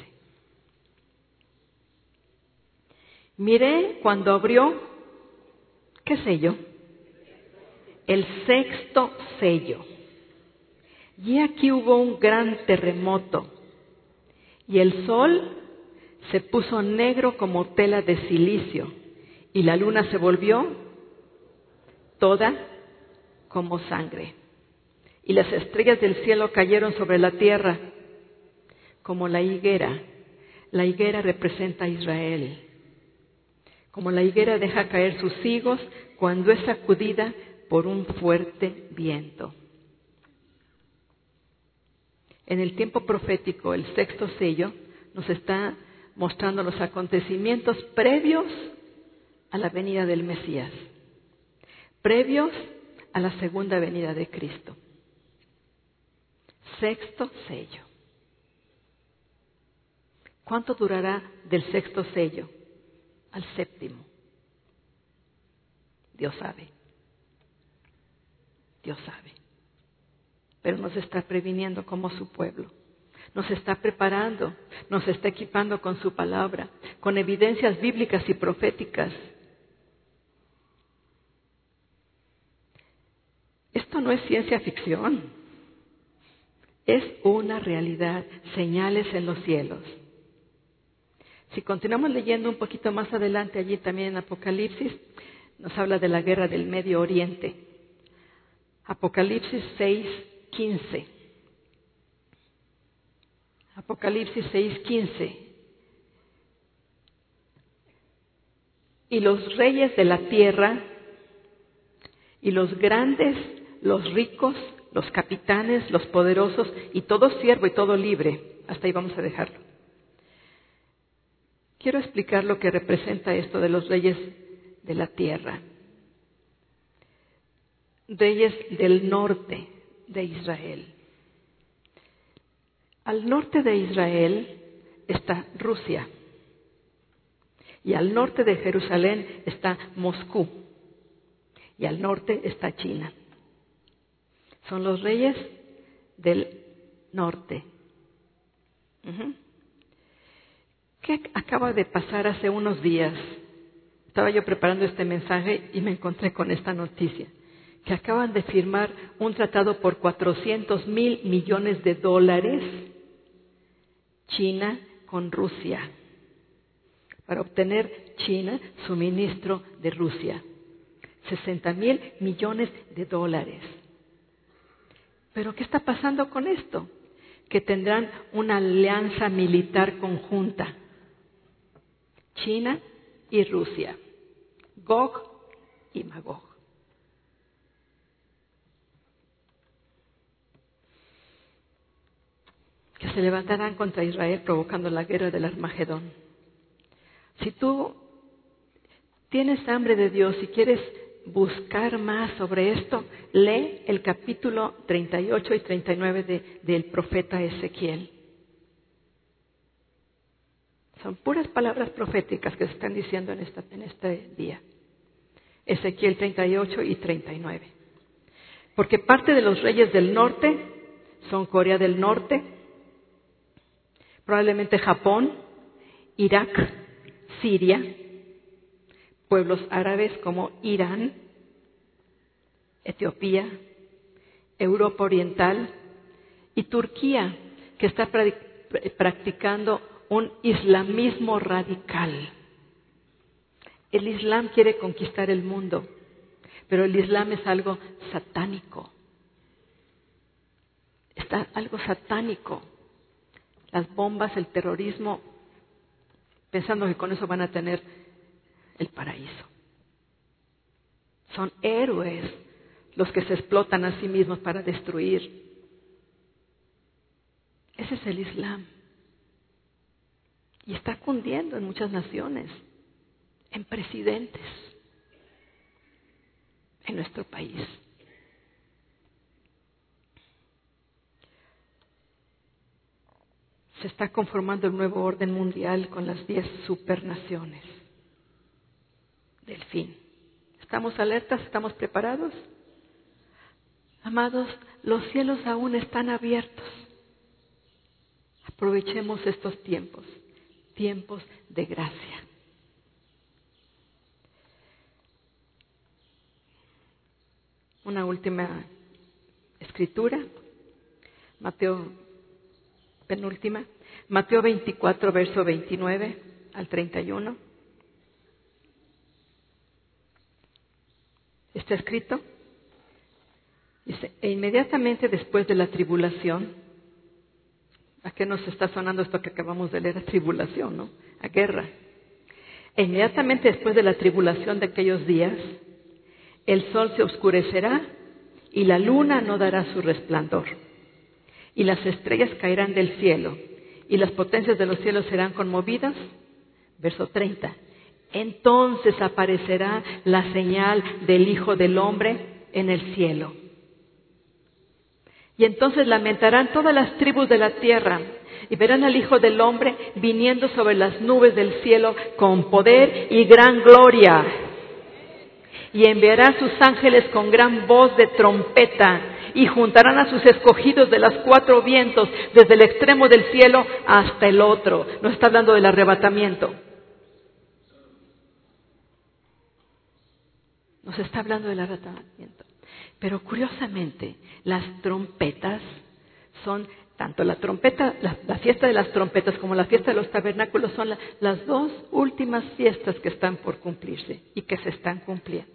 Miré cuando abrió, ¿qué sello? El 6º sello. Y aquí hubo un gran terremoto, y el sol se puso negro como tela de silicio, y la luna se volvió toda como sangre. Y las estrellas del cielo cayeron sobre la tierra como la higuera. La higuera representa a Israel. Como la higuera deja caer sus higos cuando es sacudida por un fuerte viento. En el tiempo profético, el 6º sello nos está mostrando los acontecimientos previos a la venida del Mesías, previos a la segunda venida de Cristo. 6º sello. ¿Cuánto durará del 6º sello al 7º? Dios sabe. Dios sabe. Pero nos está previniendo como su pueblo. Nos está preparando, nos está equipando con su palabra, con evidencias bíblicas y proféticas. Esto no es ciencia ficción. Es una realidad, señales en los cielos. Si continuamos leyendo un poquito más adelante, allí también en Apocalipsis, nos habla de la guerra del Medio Oriente. Apocalipsis 6:15. Apocalipsis 6:15. Y los reyes de la tierra, y los grandes, los ricos, los capitanes, los poderosos, y todo siervo y todo libre. Hasta ahí vamos a dejarlo. Quiero explicar lo que representa esto de los reyes de la tierra. Reyes del norte de Israel. Al norte de Israel está Rusia. Y al norte de Jerusalén está Moscú. Y al norte está China. Son los reyes del norte. ¿Qué acaba de pasar hace unos días? Estaba yo preparando este mensaje y me encontré con esta noticia. Que acaban de firmar un tratado por $400 mil millones, China con Rusia, para obtener China suministro de Rusia. $60 mil millones. ¿Pero qué está pasando con esto? Que tendrán una alianza militar conjunta. China y Rusia. Gog y Magog. Que se levantarán contra Israel provocando la guerra del Armagedón. Si tú tienes hambre de Dios y quieres buscar más sobre esto, lee el capítulo 38 y 39 del profeta Ezequiel. Son puras palabras proféticas que se están diciendo en este día. Ezequiel 38 y 39. Porque parte de los reyes del norte son Corea del Norte, probablemente Japón, Irak, Siria, pueblos árabes como Irán, Etiopía, Europa Oriental y Turquía, que está practicando un islamismo radical. El Islam quiere conquistar el mundo, pero el Islam es algo satánico. Está algo satánico. Las bombas, el terrorismo, pensando que con eso van a tener el paraíso. Son héroes los que se explotan a sí mismos para destruir. Ese es el Islam. Y está cundiendo en muchas naciones, en presidentes, en nuestro país. Se está conformando el nuevo orden mundial con las 10 supernaciones del fin. ¿Estamos alertas? ¿Estamos preparados? Amados, los cielos aún están abiertos. Aprovechemos estos tiempos, tiempos de gracia. Una última escritura, penúltima, Mateo 24, verso 29 al 31. Está escrito, dice, e inmediatamente después de la tribulación, ¿a qué nos está sonando esto que acabamos de leer? A tribulación, ¿no? A guerra. E inmediatamente después de la tribulación de aquellos días, el sol se oscurecerá y la luna no dará su resplandor. Y las estrellas caerán del cielo y las potencias de los cielos serán conmovidas. Verso 30. Entonces aparecerá la señal del Hijo del Hombre en el cielo. Y entonces lamentarán todas las tribus de la tierra y verán al Hijo del Hombre viniendo sobre las nubes del cielo con poder y gran gloria. Y enviará a sus ángeles con gran voz de trompeta y juntarán a sus escogidos de los 4 vientos, desde el extremo del cielo hasta el otro. Nos está hablando del arrebatamiento. Nos está hablando del arrebatamiento. Pero curiosamente, las trompetas son Tanto la trompeta, la fiesta de las trompetas como la fiesta de los tabernáculos son las dos últimas fiestas que están por cumplirse y que se están cumpliendo.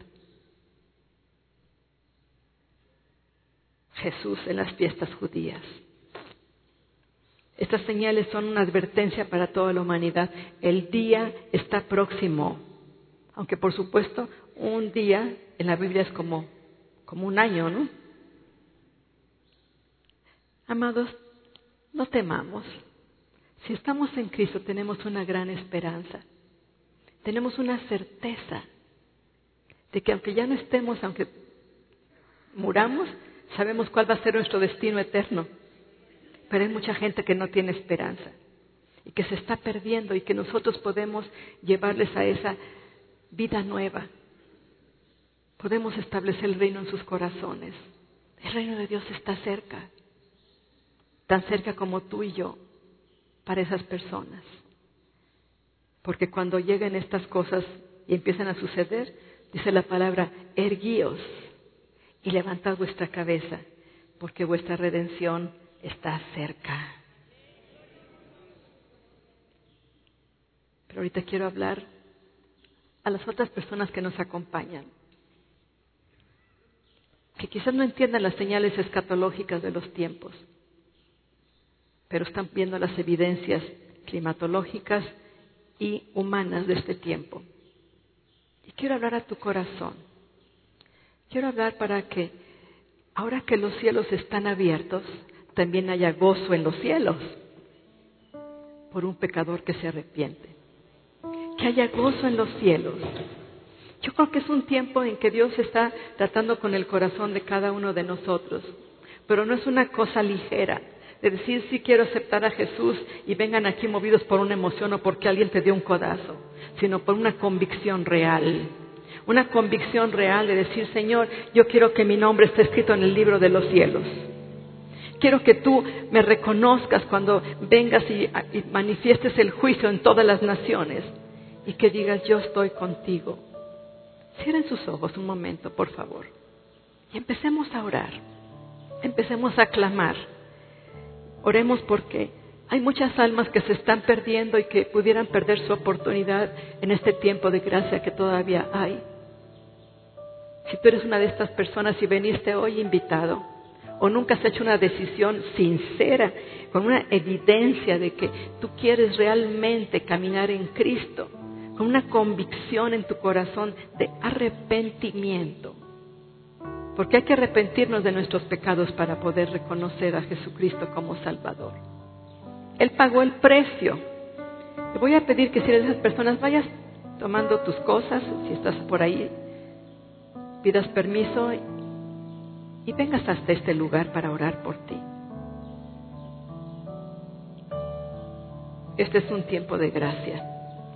Jesús en las fiestas judías. Estas señales son una advertencia para toda la humanidad. El día está próximo. Aunque por supuesto un día en la Biblia es como un año, ¿no? Amados, no temamos. Si estamos en Cristo tenemos una gran esperanza. Tenemos una certeza de que aunque ya no estemos, aunque muramos, sabemos cuál va a ser nuestro destino eterno. Pero hay mucha gente que no tiene esperanza y que se está perdiendo y que nosotros podemos llevarles a esa vida nueva. Podemos establecer el reino en sus corazones. El reino de Dios está cerca. Tan cerca como tú y yo, para esas personas. Porque cuando lleguen estas cosas y empiezan a suceder, dice la palabra, erguíos y levantad vuestra cabeza, porque vuestra redención está cerca. Pero ahorita quiero hablar a las otras personas que nos acompañan, que quizás no entiendan las señales escatológicas de los tiempos, pero están viendo las evidencias climatológicas y humanas de este tiempo. Y quiero hablar a tu corazón. Quiero hablar para que, ahora que los cielos están abiertos, también haya gozo en los cielos por un pecador que se arrepiente. Que haya gozo en los cielos. Yo creo que es un tiempo en que Dios está tratando con el corazón de cada uno de nosotros, pero no es una cosa ligera. De decir, sí quiero aceptar a Jesús y vengan aquí movidos por una emoción o porque alguien te dio un codazo, sino por una convicción real. Una convicción real de decir, Señor, yo quiero que mi nombre esté escrito en el libro de los cielos. Quiero que tú me reconozcas cuando vengas y manifiestes el juicio en todas las naciones y que digas, yo estoy contigo. Cierren sus ojos un momento, por favor, y empecemos a orar, empecemos a clamar. Oremos porque hay muchas almas que se están perdiendo y que pudieran perder su oportunidad en este tiempo de gracia que todavía hay. Si tú eres una de estas personas y veniste hoy invitado, o nunca has hecho una decisión sincera, con una evidencia de que tú quieres realmente caminar en Cristo, con una convicción en tu corazón de arrepentimiento, porque hay que arrepentirnos de nuestros pecados para poder reconocer a Jesucristo como Salvador. Él pagó el precio. Te voy a pedir que si eres de esas personas vayas tomando tus cosas, si estás por ahí, pidas permiso y vengas hasta este lugar para orar por ti. Este es un tiempo de gracia.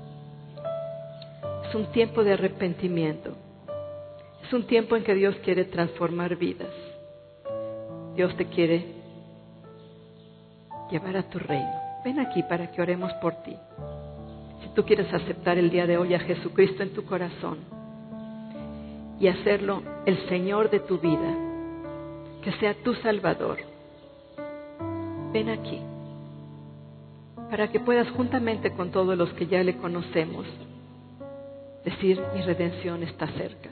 Es un tiempo de arrepentimiento. Es un tiempo en que Dios quiere transformar vidas. Dios te quiere llevar a tu reino. Ven aquí para que oremos por ti. Si tú quieres aceptar el día de hoy a Jesucristo en tu corazón y hacerlo el Señor de tu vida, que sea tu Salvador, ven aquí para que puedas juntamente con todos los que ya le conocemos decir, mi redención está cerca.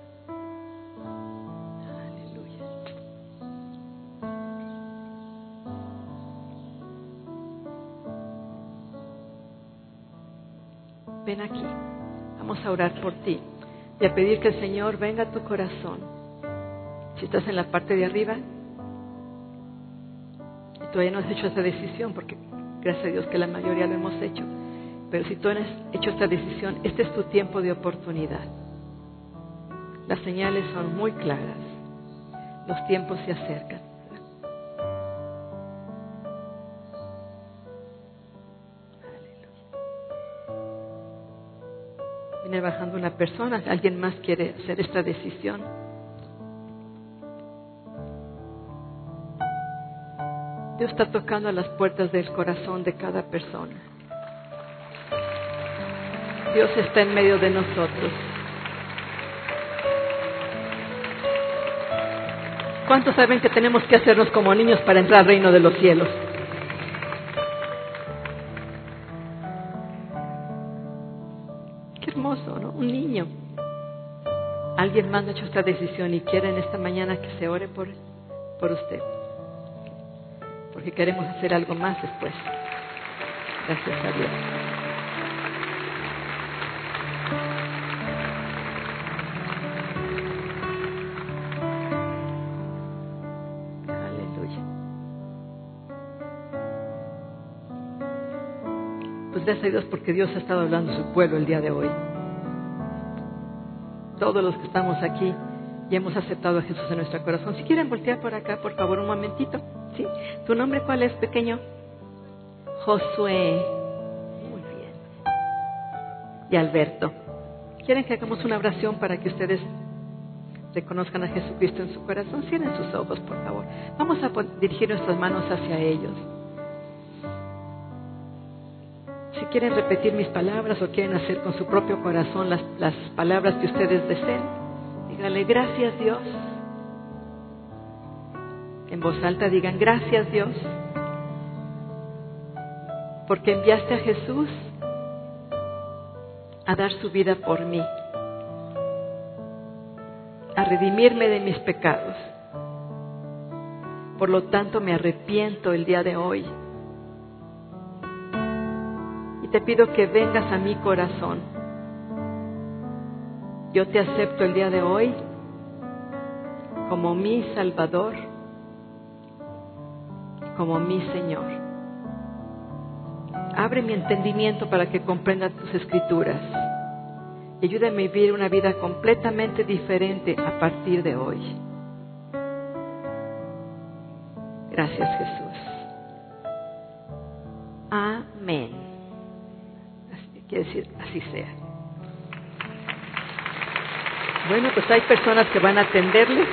Ven aquí, vamos a orar por ti y a pedir que el Señor venga a tu corazón. Si estás en la parte de arriba y todavía no has hecho esa decisión, porque gracias a Dios que la mayoría lo hemos hecho, pero si tú has hecho esta decisión, este es tu tiempo de oportunidad. Las señales son muy claras, los tiempos se acercan. Viene bajando una persona, alguien más quiere hacer esta decisión. Dios está tocando a las puertas del corazón de cada persona. Dios está en medio de nosotros. ¿Cuántos saben que tenemos que hacernos como niños para entrar al reino de los cielos? Qué hermoso, ¿no? Un niño. Alguien más ha hecho esta decisión y quiere en esta mañana que se ore por usted. Porque queremos hacer algo más después. Gracias a Dios. Pues gracias a Dios porque Dios ha estado hablando a su pueblo el día de hoy. Todos los que estamos aquí ya hemos aceptado a Jesús en nuestro corazón. Si quieren voltear por acá, por favor, un momentito. ¿Sí? ¿Tu nombre cuál es, pequeño? Josué. Muy bien. Y Alberto. ¿Quieren que hagamos una oración para que ustedes reconozcan a Jesucristo en su corazón? Cierren sus ojos, por favor. Vamos a dirigir nuestras manos hacia ellos. Si quieren repetir mis palabras o quieren hacer con su propio corazón las palabras que ustedes deseen, díganle gracias Dios. En voz alta digan gracias Dios, porque enviaste a Jesús a dar su vida por mí, a redimirme de mis pecados. Por lo tanto me arrepiento el día de hoy. Te pido que vengas a mi corazón. Yo te acepto el día de hoy como mi Salvador, como mi Señor. Abre mi entendimiento para que comprenda tus escrituras y ayúdame a vivir una vida completamente diferente a partir de hoy. Gracias, Jesús. Amén. Quiere decir, así sea. Bueno, pues hay personas que van a atenderles.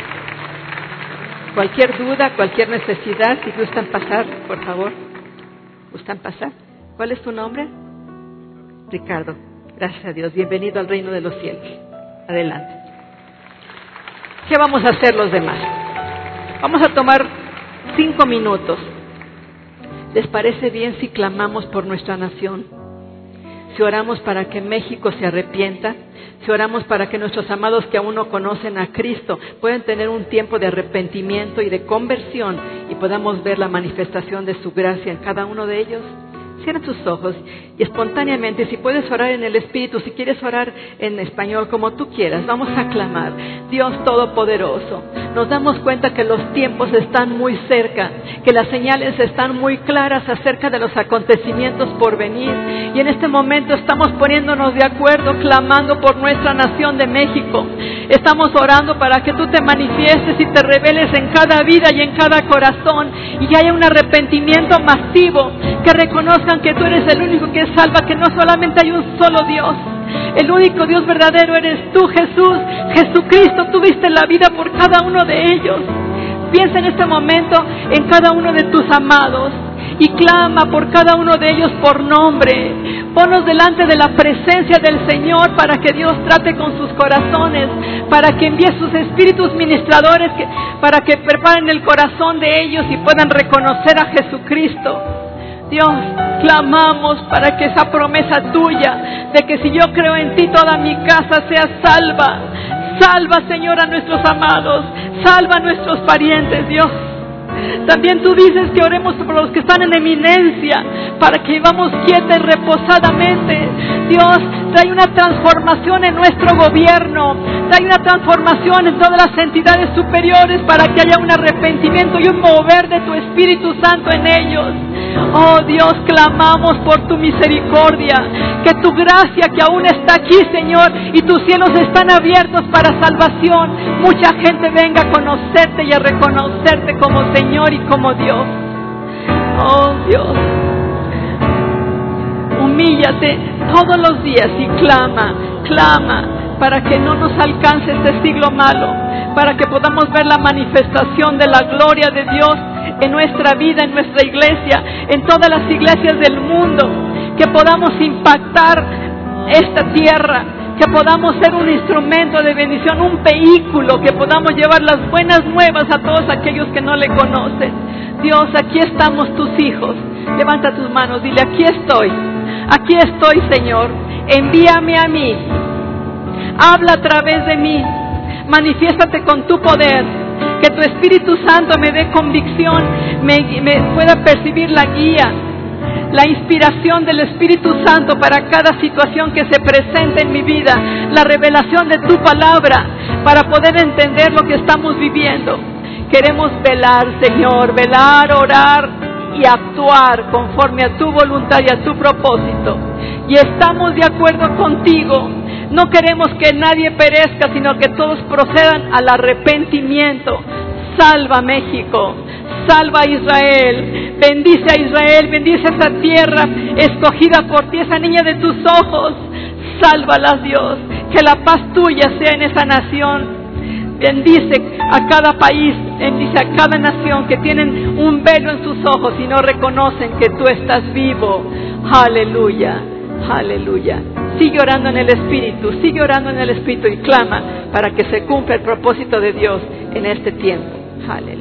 Cualquier duda, cualquier necesidad, si gustan pasar, por favor. ¿Gustan pasar? ¿Cuál es tu nombre? Ricardo. Gracias a Dios. Bienvenido al reino de los cielos. Adelante. ¿Qué vamos a hacer los demás? Vamos a tomar 5 minutos. ¿Les parece bien si clamamos por nuestra nación? Si oramos para que México se arrepienta, si oramos para que nuestros amados que aún no conocen a Cristo puedan tener un tiempo de arrepentimiento y de conversión y podamos ver la manifestación de su gracia en cada uno de ellos. Cierra tus ojos y espontáneamente, si puedes orar en el Espíritu, si quieres orar en español, como tú quieras, vamos a clamar. Dios Todopoderoso, nos damos cuenta que los tiempos están muy cerca, que las señales están muy claras acerca de los acontecimientos por venir. Y en este momento estamos poniéndonos de acuerdo, clamando por nuestra nación de México. Estamos orando para que tú te manifiestes y te reveles en cada vida y en cada corazón, y que haya un arrepentimiento masivo, que reconozcan que tú eres el único que salva, que no solamente hay un solo Dios. El único Dios verdadero eres tú, Jesús. Jesucristo, tú diste la vida por cada uno de ellos. Piensa en este momento en cada uno de tus amados y clama por cada uno de ellos por nombre. Ponnos delante de la presencia del Señor para que Dios trate con sus corazones, para que envíe sus espíritus ministradores para que preparen el corazón de ellos y puedan reconocer a Jesucristo. Dios, clamamos para que esa promesa tuya de que si yo creo en ti toda mi casa sea salva. Salva, Señor, a nuestros amados, salva a nuestros parientes, Dios. También tú dices que oremos por los que están en eminencia, para que vivamos quieta y reposadamente. Dios, trae una transformación en nuestro gobierno, trae una transformación en todas las entidades superiores para que haya un arrepentimiento y un mover de tu Espíritu Santo en ellos. Oh Dios, clamamos por tu misericordia, que tu gracia que aún está aquí, Señor, y tus cielos están abiertos para salvación. Mucha gente venga a conocerte y a reconocerte como Señor y como Dios. Oh Dios, humíllate todos los días y clama, para que no nos alcance este siglo malo, para que podamos ver la manifestación de la gloria de Dios en nuestra vida, en nuestra iglesia, en todas las iglesias del mundo, que podamos impactar esta tierra, que podamos ser un instrumento de bendición, un vehículo, que podamos llevar las buenas nuevas a todos aquellos que no le conocen. Dios, aquí estamos tus hijos. Levanta tus manos, dile: aquí estoy, Señor, envíame a mí, habla a través de mí, manifiéstate con tu poder, que tu Espíritu Santo me dé convicción, me pueda percibir la guía, la inspiración del Espíritu Santo para cada situación que se presente en mi vida, la revelación de tu palabra para poder entender lo que estamos viviendo. Queremos velar, Señor, orar y actuar conforme a tu voluntad y a tu propósito. Y estamos de acuerdo contigo. No queremos que nadie perezca, sino que todos procedan al arrepentimiento. Salva México, salva a Israel, bendice esa tierra escogida por ti, esa niña de tus ojos. Sálvalas, Dios, que la paz tuya sea en esa nación. Bendice a cada país, bendice a cada nación que tienen un velo en sus ojos y no reconocen que tú estás vivo. Aleluya, aleluya. Sigue orando en el Espíritu y clama para que se cumpla el propósito de Dios en este tiempo. Aleluya.